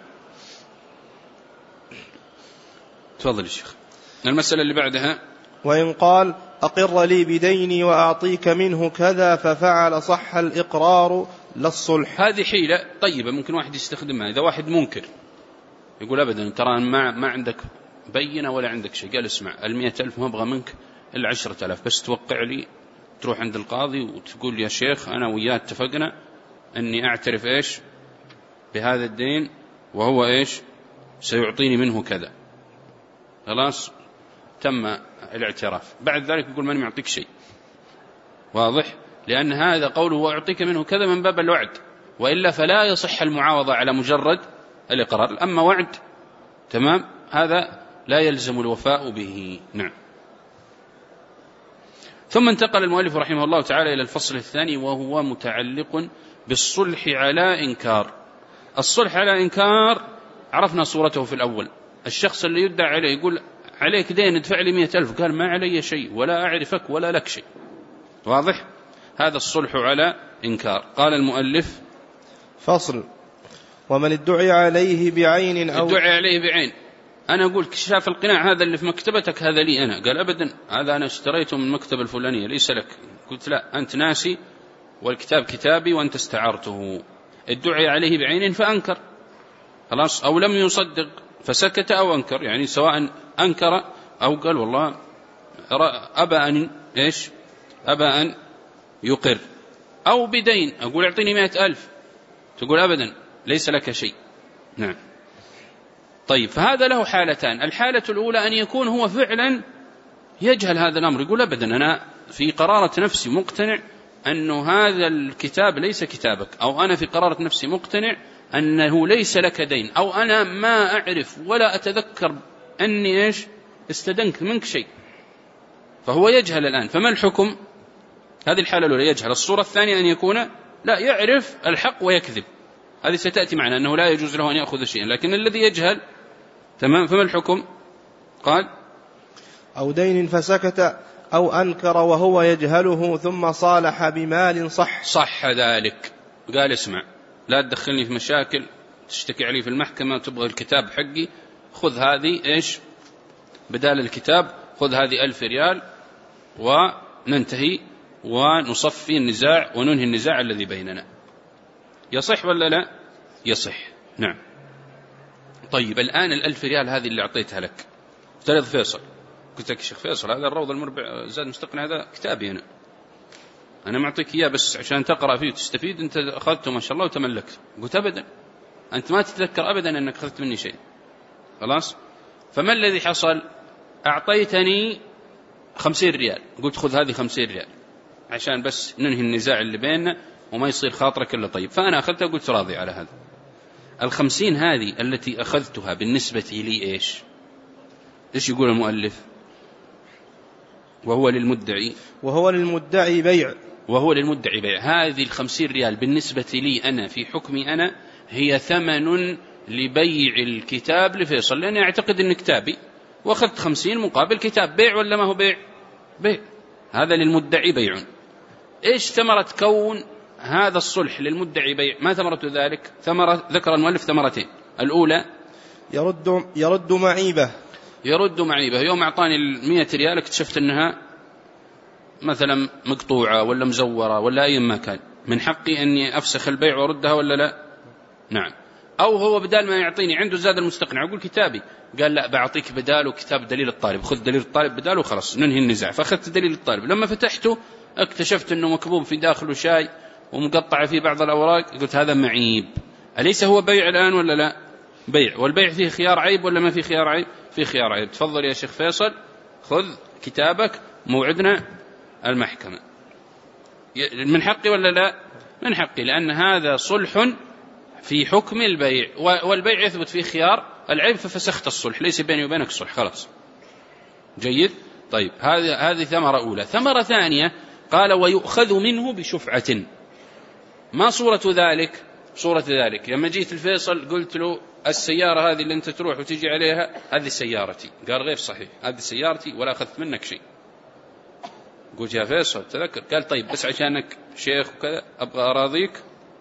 تفضل يا شيخ. المسألة اللي بعدها: وإن قال أقر لي بديني وأعطيك منه كذا ففعل صح الإقرار للصلح. هذه حيلة طيبة ممكن واحد يستخدمها. إذا واحد منكر يقول أبدا ترى ما عندك بينة ولا عندك شيء، قال اسمع 100,000 ما أبغى منك إلا 10,000 بس توقع لي، تروح عند القاضي وتقول يا شيخ أنا وياه اتفقنا أني أعترف إيش بهذا الدين وهو إيش سيعطيني منه كذا. خلاص تم الاعتراف. بعد ذلك يقول ماني معطيك شيء. واضح؟ لأن هذا قوله وأعطيك منه كذا من باب الوعد، وإلا فلا يصح المعاوضة على مجرد الإقرار. أما وعد تمام هذا لا يلزم الوفاء به. نعم. ثم انتقل المؤلف رحمه الله تعالى إلى الفصل الثاني، وهو متعلق بالصلح على إنكار. الصلح على إنكار عرفنا صورته في الأول. الشخص اللي يدعى عليه يقول عليك دين ادفع لي 100,000، قال ما علي شيء ولا أعرفك ولا لك شيء. واضح؟ هذا الصلح على إنكار. قال المؤلف: فصل. ومن ادعي عليه بعين أو ادعي عليه بعين، أنا أقول كشاف القناع هذا اللي في مكتبتك هذا لي أنا. قال: أبدا، هذا أنا اشتريته من المكتبة الفلانية ليس لك. قلت: لا، أنت ناسي والكتاب كتابي وأنت استعرته. ادعي عليه بعين فأنكر، خلاص، أو لم يصدق فسكت أو أنكر، يعني سواء أنكر أو قال والله أبى أن إيش، أبى أن يقر. أو بدين، أقول أعطيني 100,000، تقول أبدا ليس لك شيء. نعم. طيب، فهذا له حالتان. الحالة الأولى أن يكون هو فعلا يجهل هذا الأمر، يقول أبدا أنا في قرارة نفسي مقتنع أنه هذا الكتاب ليس كتابك، أو أنا في قرارة نفسي مقتنع أنه ليس لك دين، أو أنا ما أعرف ولا أتذكر أني إيش استدنت منك شيء. فهو يجهل الآن، فما الحكم؟ هذه الحالة الأولى يجهل. الصورة الثانية أن يكون لا يعرف الحق ويكذب، هذه ستأتي معنا أنه لا يجوز له أن يأخذ شيئا. لكن الذي يجهل، تمام، فما الحكم؟ قال: أو دين فسكت أو أنكر وهو يجهله ثم صالح بمال صح ذلك. قال: اسمع، لا تدخلني في مشاكل، تشتكي علي في المحكمة، تبغى الكتاب حقي، خذ هذه إيش بدال الكتاب، خذ هذه 1000 ريال وننتهي ونصفي النزاع وننهي النزاع الذي بيننا. يصح ولا لا؟ يصح. نعم. طيب، الآن 1000 ريال هذه اللي أعطيتها لك، افترض فيصل، قلت لك يا شيخ فيصل هذا الروض المربع زاد مستقنع هذا كتابي، أنا معطيك إياه بس عشان تقرأ فيه وتستفيد، أنت أخذته ما شاء الله وتملكته. قلت أبدا، أنت ما تتذكر أبدا أنك أخذت مني شيء، خلاص. فما الذي حصل؟ أعطيتني 50 ريال، قلت خذ هذه 50 ريال عشان بس ننهي النزاع اللي بيننا وما يصير خاطرك إلا طيب. فأنا أخذتها، قلت راضي على هذا. 50 هذه التي أخذتها بالنسبة لي إيش يقول المؤلف؟ وهو للمدعي بيع. هذه 50 ريال بالنسبة لي أنا في حكمي أنا هي ثمن لبيع الكتاب لفيصل، لأني أعتقد أن كتابي وأخذت 50 مقابل كتاب. بيع ولا ما هو بيع؟ هذا للمدعي بيع. إيش ثمرة كون هذا الصلح للمدعي بيع؟ ما ثمرة ذلك؟ ذكر المؤلف ثمرتين. الأولى يرد معيبة. يوم أعطاني 100 ريال اكتشفت أنها مثلا مقطوعة ولا مزورة ولا أي ما كان، من حقي أني أفسخ البيع وأردها ولا لا؟ نعم. أو هو بدال ما يعطيني عنده زاد المستقنع، أقول كتابي، قال لا بعطيك بداله كتاب دليل الطالب، خذ دليل الطالب بداله وخلاص ننهي النزاع. فأخذت دليل الطالب، لما فتحته اكتشفت أنه مكبوب في داخله شاي ومقطع فيه بعض الأوراق، قلت هذا معيب. أليس هو بيع الآن ولا لا؟ بيع. والبيع فيه خيار عيب ولا ما فيه خيار عيب؟ فيه خيار عيب. تفضل يا شيخ فيصل خذ كتابك، موعدنا المحكمة. من حقي ولا لا؟ من حقي، لأن هذا صلح في حكم البيع، والبيع يثبت فيه خيار العيب، ففسخت الصلح، ليس بيني وبينك صلح، خلاص. جيد. طيب، هذه ثمرة أولى. ثمرة ثانية، قال ويؤخذ منه بشفعة. ما صورة ذلك؟ صورة ذلك لما جيت الفيصل قلت له السيارة هذه اللي أنت تروح وتيجي عليها هذه سيارتي، قال غير صحيح، هذه سيارتي ولا أخذت منك شيء. قلت يا فيصل تذكر، قال طيب بس عشانك شيخ وكذا أبغى أراضيك،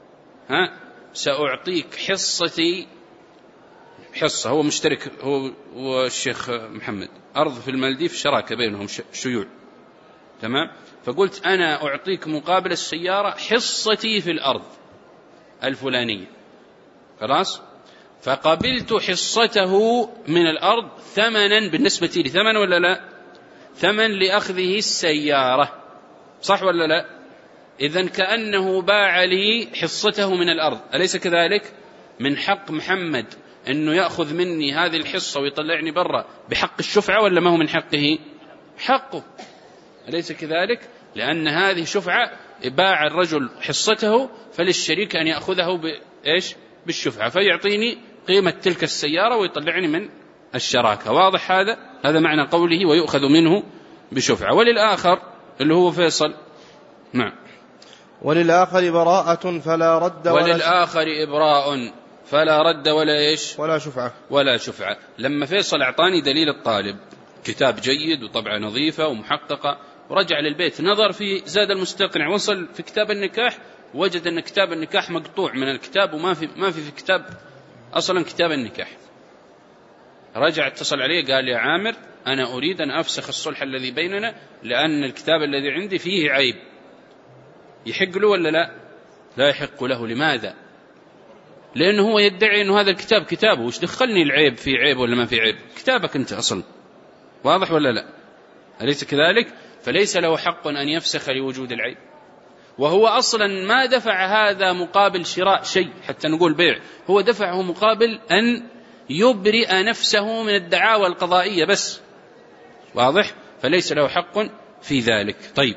سأعطيك حصتي، حصة، هو مشترك هو والشيخ محمد، أرض في المالديف شراكة بينهم شيوع، تمام. فقلت أنا أعطيك مقابل السيارة حصتي في الأرض الفلانية، خلاص. فقبلت حصته من الأرض ثمنا، بالنسبة لي ثمن ولا لا؟ ثمن لأخذه السيارة، صح ولا لا؟ إذن كأنه باع لي حصته من الأرض، أليس كذلك؟ من حق محمد أنه يأخذ مني هذه الحصة ويطلعني برا بحق الشفعة، ولا ما هو من حقه؟ حقه، أليس كذلك؟ لأن هذه شفعة، باع الرجل حصته، فللشريك أن يأخذه بإيش؟ بالشفعة، فيعطيني قيمة تلك السيارة ويطلعني من الشراكة. واضح هذا؟ هذا معنى قوله ويؤخذ منه بشفعة. وللآخر اللي هو فيصل، نعم. وللآخر براءة فلا رد وللآخر إبراء فلا رد ولا إيش؟ ولا شفعة. لما فيصل أعطاني دليل الطالب، كتاب جيد وطبعة نظيفة ومحققة، ورجع للبيت نظر في زاد المستقنع، وصل في كتاب النكاح وجد أن كتاب النكاح مقطوع من الكتاب وما في كتاب أصلا كتاب النكاح. رجع اتصل عليه قال يا عامر أنا أريد أن أفسخ الصلح الذي بيننا لأن الكتاب الذي عندي فيه عيب. يحق له ولا لا؟ لا يحق له. لماذا؟ لأنه هو يدعي أنه هذا الكتاب كتابه، وش دخلني العيب في عيب ولا ما في عيب؟ كتابك أنت أصلا. واضح ولا لا؟ أليس كذلك؟ فليس له حق أن يفسخ لوجود العيب، وهو أصلا ما دفع هذا مقابل شراء شيء حتى نقول بيع، هو دفعه مقابل أن يبرئ نفسه من الدعاوى القضائية بس. واضح؟ فليس له حق في ذلك. طيب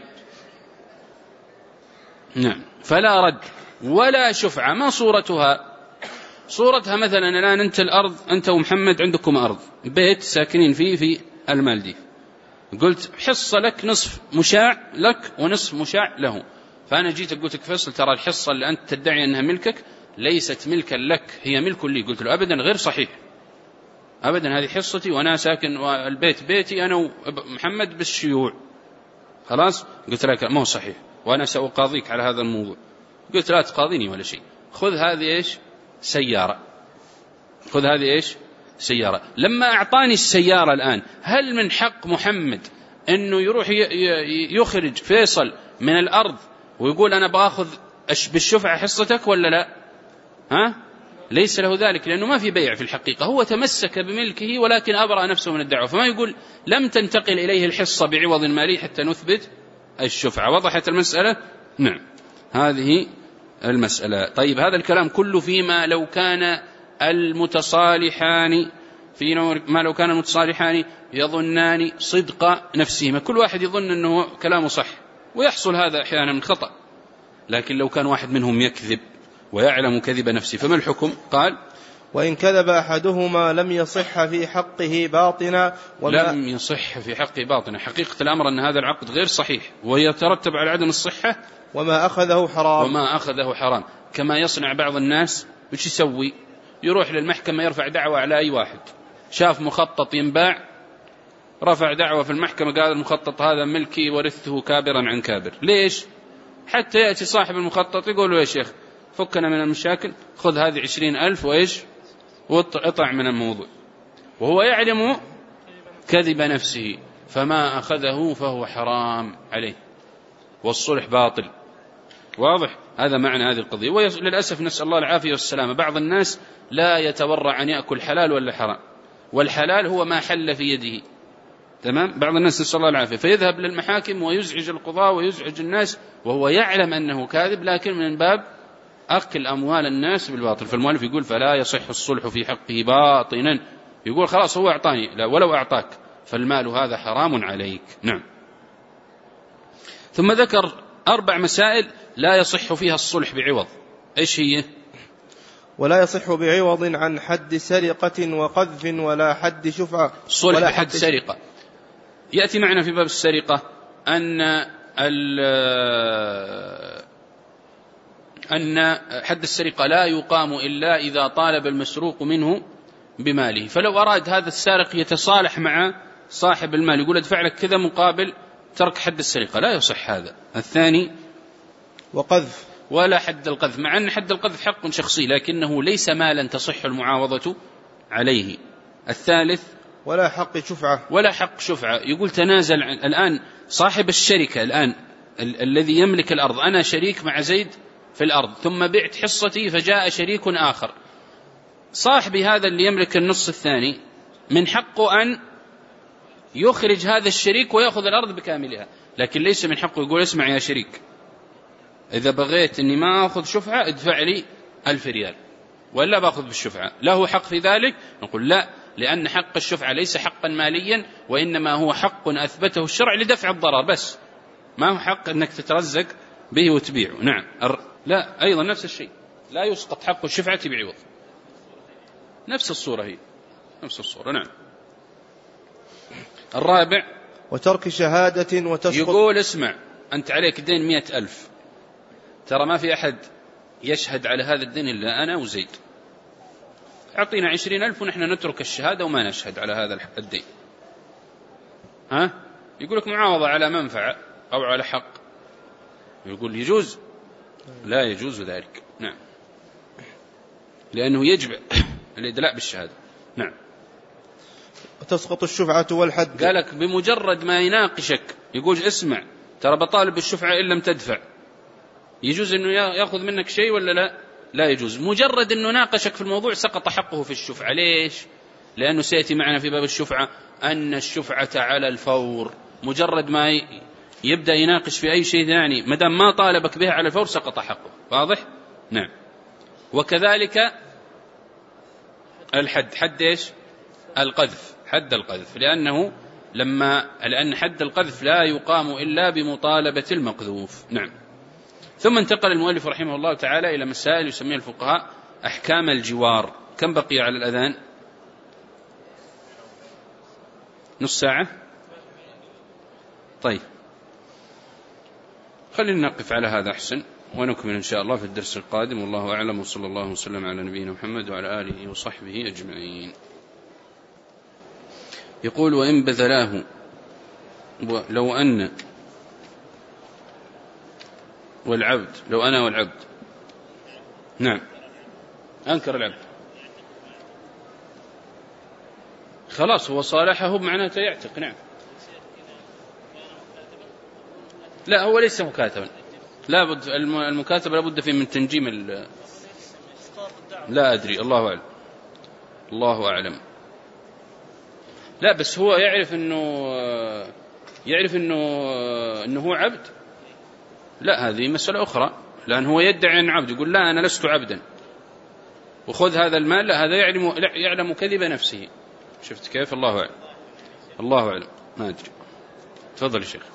نعم. فلا رد ولا شفعة. ما صورتها؟ صورتها مثلا الآن أنت الأرض، أنت ومحمد عندكم أرض، بيت ساكنين فيه في المالديف، قلت حصة لك نصف مشاع لك ونصف مشاع له، فأنا جيت قلت لك فيصل ترى الحصة اللي أنت تدعي أنها ملكك ليست ملكا لك، هي ملك لي. قلت له أبدا غير صحيح، أبدا هذه حصتي وأنا ساكن والبيت بيتي أنا ومحمد بالشيوع. خلاص؟ قلت لك ما هو صحيح وأنا سأقاضيك على هذا الموضوع. قلت لا تقاضيني ولا شيء، خذ هذه إيش؟ سيارة. خذ هذه إيش؟ سيارة. لما أعطاني السيارة الآن، هل من حق محمد أنه يروح يخرج فيصل من الأرض ويقول أنا بأخذ بالشفعة حصتك ولا لا؟ ها؟ ليس له ذلك، لأنه ما في بيع في الحقيقة، هو تمسك بملكه ولكن أبرأ نفسه من الدعوة، فما يقول لم تنتقل إليه الحصة بعوض مالي حتى نثبت الشفعة. وضحت المسألة؟ نعم، هذه المسألة. طيب هذا الكلام كله فيما لو كان المتصالحان لو كان المتصالحان يظنان صدق نفسهما، كل واحد يظن أنه كلامه صح، ويحصل هذا أحيانا من خطأ، لكن لو كان واحد منهم يكذب ويعلم كذب نفسه فما الحكم؟ قال وإن كذب أحدهما لم يصح في حقه باطنا. لم يصح في حقه باطنا، حقيقة الأمر أن هذا العقد غير صحيح ويترتب على عدم الصحة وما أخذه حرام. كما يصنع بعض الناس. وش يسوي؟ يروح للمحكمة يرفع دعوة على أي واحد، شاف مخطط ينباع رفع دعوة في المحكمة قال المخطط هذا ملكي ورثته كابرا عن كابر. ليش؟ حتى يأتي صاحب المخطط يقول له يا شيخ فكنا من المشاكل، خذ هذه 20,000 وإيش واطع من الموضوع، وهو يعلم كذب نفسه، فما أخذه فهو حرام عليه والصلح باطل. واضح؟ هذا معنى هذه القضية. وللأسف نسأل الله العافية والسلامة، بعض الناس لا يتورع أن يأكل حلال ولا حرام، والحلال هو ما حل في يده. تمام؟ بعض الناس نسأل الله العافية فيذهب للمحاكم ويزعج القضاة ويزعج الناس وهو يعلم أنه كاذب، لكن من باب أكل أموال الناس بالباطل. فالمؤلف يقول فلا يصح الصلح في حقه باطنا، يقول خلاص هو أعطاني، لا ولو أعطاك فالمال هذا حرام عليك. نعم. ثم ذكر 4 مسائل لا يصح فيها الصلح بعوض. إيش هي؟ ولا يصح بعوض عن حد سرقة وقذف ولا حد شفعة. صلح بحد سرقة يأتي معنا في باب السرقة أن حد السرقة لا يقام إلا إذا طالب المسروق منه بماله. فلو أراد هذا السارق يتصالح مع صاحب المال يقول ادفع لك كذا مقابل ترك حد السرقة، لا يصح هذا. الثاني وقذف، ولا حد القذف، مع أن حد القذف حق شخصي لكنه ليس مالا تصح المعاوضة عليه. الثالث ولا حق شفعة، ولا حق شفعة. يقول تنازل الآن صاحب الشركة الآن الذي يملك الأرض، أنا شريك مع زيد في الأرض ثم بعت حصتي فجاء شريك آخر، صاحبي هذا اللي يملك النص الثاني من حقه أن يخرج هذا الشريك ويأخذ الأرض بكاملها، لكن ليس من حقه يقول اسمع يا شريك إذا بغيت أني ما أخذ شفعة ادفع لي 1000 ريال ولا بأخذ بالشفعة. له حق في ذلك؟ نقول لا، لأن حق الشفعة ليس حقا ماليا، وإنما هو حق أثبته الشرع لدفع الضرر بس، ما هو حق أنك تترزق به وتبيعه. نعم. لا أيضا نفس الشيء، لا يسقط حق الشفعة بعوض، نفس الصورة هي نفس الصورة. نعم. الرابع وترك شهادة وتسقط. يقول اسمع أنت عليك دين 100,000، ترى ما في أحد يشهد على هذا الدين إلا أنا وزيد، أعطينا 20,000 ونحن نترك الشهادة وما نشهد على هذا الدين. ها يقول لك معاوضة على منفعة أو على حق، يقول يجوز؟ لا يجوز ذلك. نعم، لأنه يجب الإدلاء بالشهادة. نعم. وتسقط الشفعة والحد. قالك بمجرد ما يناقشك يقول اسمع ترى بطالب بالشفعة إن لم تدفع، يجوز أنه يأخذ منك شيء ولا لا؟ لا يجوز. مجرد أنه ناقشك في الموضوع سقط حقه في الشفعة. ليش؟ لأنه سيأتي معنا في باب الشفعة أن الشفعة على الفور. مجرد ما يبدأ يناقش في أي شيء ثاني مدام ما طالبك به على الفور سقط حقه. واضح؟ نعم. وكذلك الحد، حد إيش؟ القذف، حد القذف، لأن حد القذف لا يقام إلا بمطالبة المقذوف. نعم. ثم انتقل المؤلف رحمه الله تعالى إلى مسائل يسميها الفقهاء أحكام الجوار. كم بقي على الأذان؟ نص ساعة؟ طيب خلينا نقف على هذا أحسن، ونكمل إن شاء الله في الدرس القادم. والله أعلم، وصلى الله وسلم على نبينا محمد وعلى آله وصحبه أجمعين. يقول وإن بذلاه لو أن والعبد، لو أنا والعبد. نعم، أنكر العبد خلاص هو صالحه معناته يعتق. نعم. لا هو ليس مكاتبا، لا بد المكاتبة لا بد فيه من تنجيم لا أدري، الله أعلم، الله أعلم. لا بس هو يعرف انه هو عبد. لا هذه مسألة أخرى، لأن هو يدعي أن عبد، يقول لا أنا لست عبدا وخذ هذا المال. لا هذا يعلم كذب نفسه. شفت كيف؟ الله أعلم، الله أعلم، ما أدري. تفضل يا شيخ.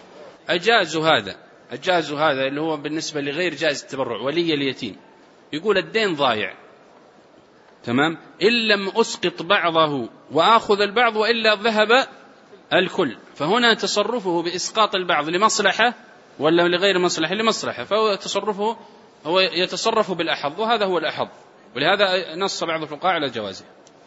أجازوا هذا اللي هو بالنسبة لغير جائز التبرع، ولي اليتيم يقول الدين ضايع، تمام، إن لم أسقط بعضه وآخذ البعض وإلا ذهب الكل، فهنا تصرفه بإسقاط البعض لمصلحة ولا لغير مصلحة؟ لمصلحة، فهو تصرفه هو يتصرف بالأحظ، وهذا هو الأحظ، ولهذا نص بعض الفقهاء على جوازه.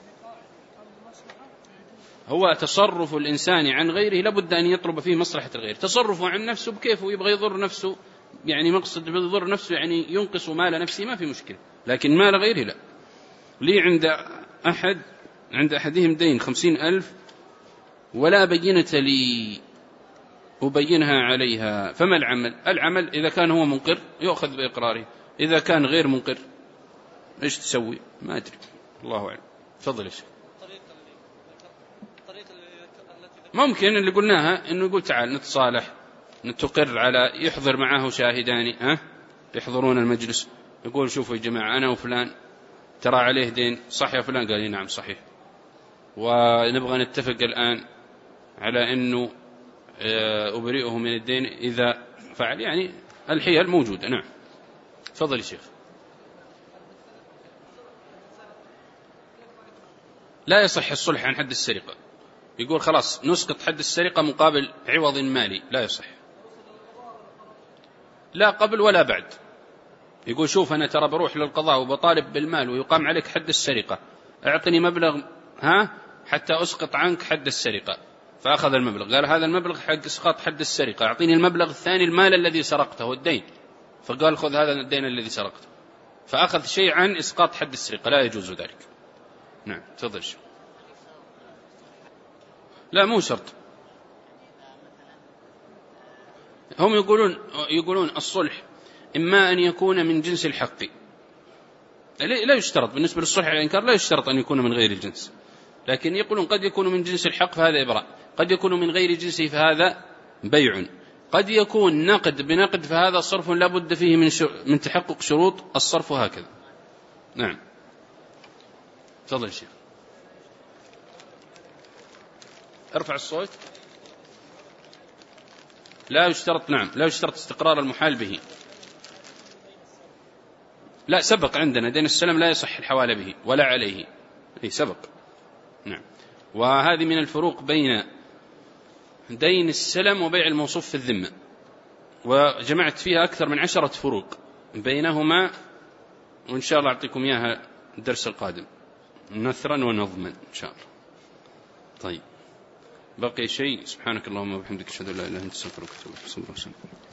هو تصرف الإنسان عن غيره لابد أن يطلب فيه مصلحة الغير. تصرفه عن نفسه بكيفه يبغى يضر نفسه، يعني مقصد يضر نفسه يعني ينقص مال نفسه ما في مشكلة، لكن مال غيره لا. لي عند أحدهم دين 50,000 ولا بينة لي أبينها عليها، فما العمل إذا كان هو منقر يؤخذ بإقراره، إذا كان غير منقر إيش تسوي؟ ما أدري، الله أعلم. تفضل يا شيخ. ممكن اللي قلناها إنه يقول تعال نتصالح، نتقر على يحضر معه شاهدان يحضرون المجلس، يقول شوفوا يا جماعة أنا وفلان ترى عليه دين، صح يا فلان؟ قال لي نعم صحيح، ونبغى نتفق الآن على أنه أبرئه من الدين إذا فعل، يعني الحيل موجودة. نعم. تفضل يا شيخ. لا يصح الصلح عن حد السرقة، يقول خلاص نسقط حد السرقة مقابل عوض مالي، لا يصح، لا قبل ولا بعد. يقول شوف أنا ترى بروح للقضاء وبطالب بالمال ويقام عليك حد السرقة، أعطني مبلغ حتى أسقط عنك حد السرقة، فأخذ المبلغ، قال هذا المبلغ حق إسقاط حد السرقة، أعطيني المبلغ الثاني المال الذي سرقته الدين، فقال خذ هذا الدين الذي سرقته، فأخذ شيء عن إسقاط حد السرقة، لا يجوز ذلك. نعم. تفضل. لا مو شرط، هم يقولون الصلح إما أن يكون من جنس الحق، لا يشترط بالنسبة للصلح على الإنكار، لا يشترط أن يكون من غير الجنس، لكن يقولون قد يكون من جنس الحق فهذا إبراء، قد يكون من غير جنسه فهذا بيع، قد يكون نقد بنقد فهذا صرف لا بد فيه من تحقق شروط الصرف، هكذا. نعم. تفضل الشيخ. ارفع الصوت. لا يشترط، نعم لا يشترط استقرار المحال به. لا سبق عندنا دين السلم لا يصح الحوالة به ولا عليه، سبق. نعم. وهذه من الفروق بين دين السلم وبيع الموصوف في الذمة، وجمعت فيها أكثر من 10 فروق بينهما، وإن شاء الله أعطيكم إياها الدرس القادم نثرا ونظما إن شاء الله. طيب بقي شيء؟ سبحانك اللهم وبحمدك أشهد أن لا إله إلا أنت أستغفرك وأتوب إليك.